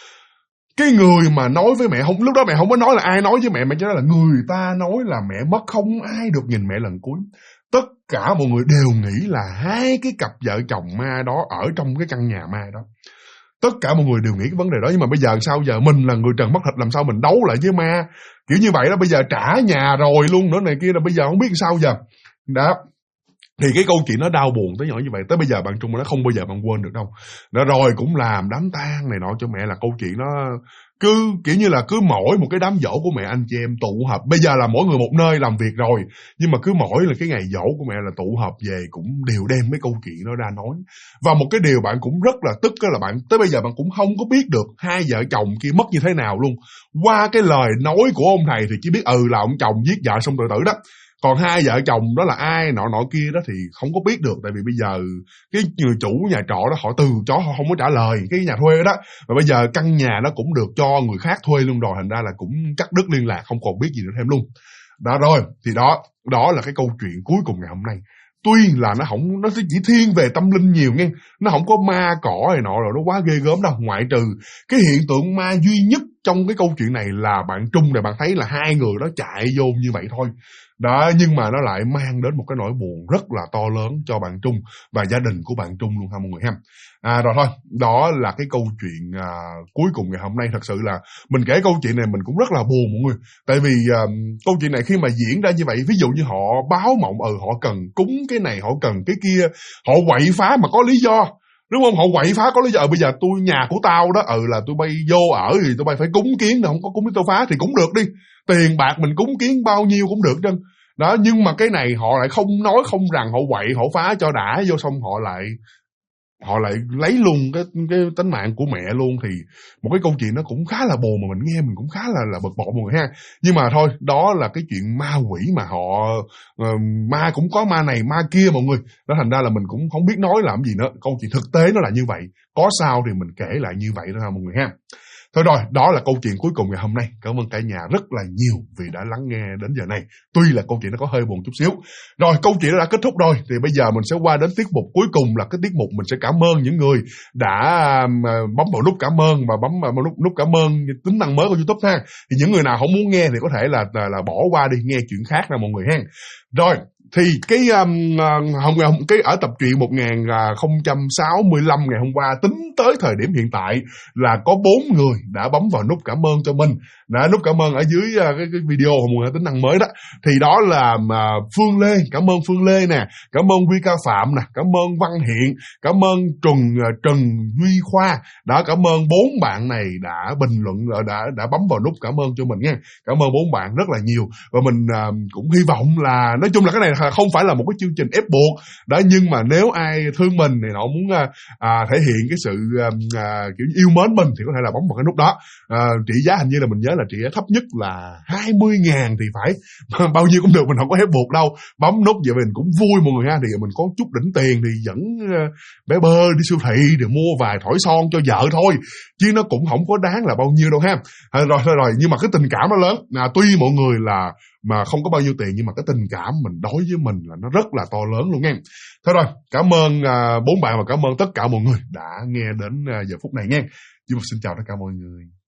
Cái người mà nói với mẹ, lúc đó mẹ không có nói là ai nói với mẹ chỉ nói là người ta nói là mẹ mất, không ai được nhìn mẹ lần cuối. Tất cả mọi người đều nghĩ là hai cái cặp vợ chồng ma đó ở trong cái căn nhà ma đó. Tất cả mọi người đều nghĩ cái vấn đề đó. Nhưng mà bây giờ sao giờ, mình là người trần mắt thịt, làm sao mình đấu lại với ma kiểu như vậy đó. Bây giờ trả nhà rồi luôn nữa này kia, là bây giờ không biết sao giờ. Đó, thì cái câu chuyện nó đau buồn tới nhỏ như vậy. Tới bây giờ bạn Trung nó không bao giờ bạn quên được đâu. Đó, rồi cũng làm đám tang này nọ cho mẹ, là câu chuyện nó cứ kiểu như là cứ mỗi một cái đám giỗ của mẹ anh chị em tụ họp. Bây giờ là mỗi người một nơi làm việc rồi, nhưng mà cứ mỗi là cái ngày giỗ của mẹ là tụ họp về cũng đều đem mấy câu chuyện đó ra nói. Và một cái điều bạn cũng rất là tức là bạn tới bây giờ bạn cũng không có biết được hai vợ chồng kia mất như thế nào luôn. Qua cái lời nói của ông thầy thì chỉ biết là ông chồng giết vợ xong tự tử đó. Còn hai vợ chồng đó là ai nọ kia đó thì không có biết được, tại vì bây giờ cái người chủ nhà trọ đó họ từ chối, họ không có trả lời cái nhà thuê đó. Và bây giờ căn nhà nó cũng được cho người khác thuê luôn rồi, thành ra là cũng cắt đứt liên lạc, không còn biết gì nữa thêm luôn. Đó rồi, thì đó là cái câu chuyện cuối cùng ngày hôm nay. Tuy là nó chỉ thiên về tâm linh nhiều nghe, nó không có ma cỏ này nọ rồi nó quá ghê gớm đâu, ngoại trừ cái hiện tượng ma duy nhất trong cái câu chuyện này là bạn Trung này, bạn thấy là hai người đó chạy vô như vậy thôi. Đó, nhưng mà nó lại mang đến một cái nỗi buồn rất là to lớn cho bạn Trung và gia đình của bạn Trung luôn ha mọi người ha. Rồi thôi, đó là cái câu chuyện cuối cùng ngày hôm nay. Thật sự là mình kể câu chuyện này mình cũng rất là buồn mọi người. Tại vì câu chuyện này khi mà diễn ra như vậy, ví dụ như họ báo mộng họ cần cúng cái này, họ cần cái kia, họ quậy phá mà có lý do. Đúng không? Họ quậy phá có lý do. Bây giờ tôi nhà của tao đó, là tôi bay vô ở thì tôi bay phải cúng kiến, không có cúng cái tôi phá thì cũng được đi. Tiền bạc mình cúng kiến bao nhiêu cũng được trơn. Đó, nhưng mà cái này họ lại không nói không rằng, họ quậy, họ phá cho đã vô, xong họ lại lấy luôn cái tính mạng của mẹ luôn. Thì một cái câu chuyện nó cũng khá là buồn mà mình nghe mình cũng khá là bực bội mọi người ha. Nhưng mà thôi, đó là cái chuyện ma quỷ mà họ ma cũng có ma này ma kia mọi người. Đó, thành ra là mình cũng không biết nói làm gì nữa. Câu chuyện thực tế nó là như vậy. Có sao thì mình kể lại như vậy đó ha mọi người ha. Thôi rồi, đó là câu chuyện cuối cùng ngày hôm nay. Cảm ơn cả nhà rất là nhiều vì đã lắng nghe đến giờ này. Tuy là câu chuyện nó có hơi buồn chút xíu. Rồi, câu chuyện đã kết thúc rồi. Thì bây giờ mình sẽ qua đến tiết mục cuối cùng, là cái tiết mục mình sẽ cảm ơn những người đã bấm vào nút cảm ơn và bấm vào nút cảm ơn tính năng mới của YouTube ha. Thì những người nào không muốn nghe thì có thể là bỏ qua đi, nghe chuyện khác nè mọi người ha. Rồi, thì cái ở tập truyện 1065 ngày hôm qua, tính tới thời điểm hiện tại là có 4 người đã bấm vào nút cảm ơn cho mình. Nút cảm ơn ở dưới cái video mọi người tính năng mới đó. Thì đó là Phương Lê, cảm ơn Phương Lê nè, cảm ơn Huy Ca Phạm nè, cảm ơn Văn Hiện, cảm ơn Trần Duy Khoa. Đó, cảm ơn 4 bạn này đã bình luận, đã bấm vào nút cảm ơn cho mình nha. Cảm ơn 4 bạn rất là nhiều. Và mình cũng hy vọng là, nói chung là cái này không phải là một cái chương trình ép buộc đó, nhưng mà nếu ai thương mình thì họ muốn thể hiện cái sự kiểu yêu mến mình thì có thể là bấm vào cái nút đó. Trị giá hình như là mình nhớ là trị giá thấp nhất là 20.000 thì phải, bao nhiêu cũng được, mình không có ép buộc đâu. Bấm nút vậy mình cũng vui mọi người ha. Thì mình có chút đỉnh tiền thì dẫn bé Bơ đi siêu thị để mua vài thỏi son cho vợ thôi, chứ nó cũng không có đáng là bao nhiêu đâu ha. Rồi, nhưng mà cái tình cảm nó lớn. Tuy mọi người là mà không có bao nhiêu tiền, nhưng mà cái tình cảm mình đối với mình là nó rất là to lớn luôn nha. Thôi rồi, cảm ơn 4 bạn và cảm ơn tất cả mọi người đã nghe đến giờ phút này nha. Xin chào tất cả mọi người.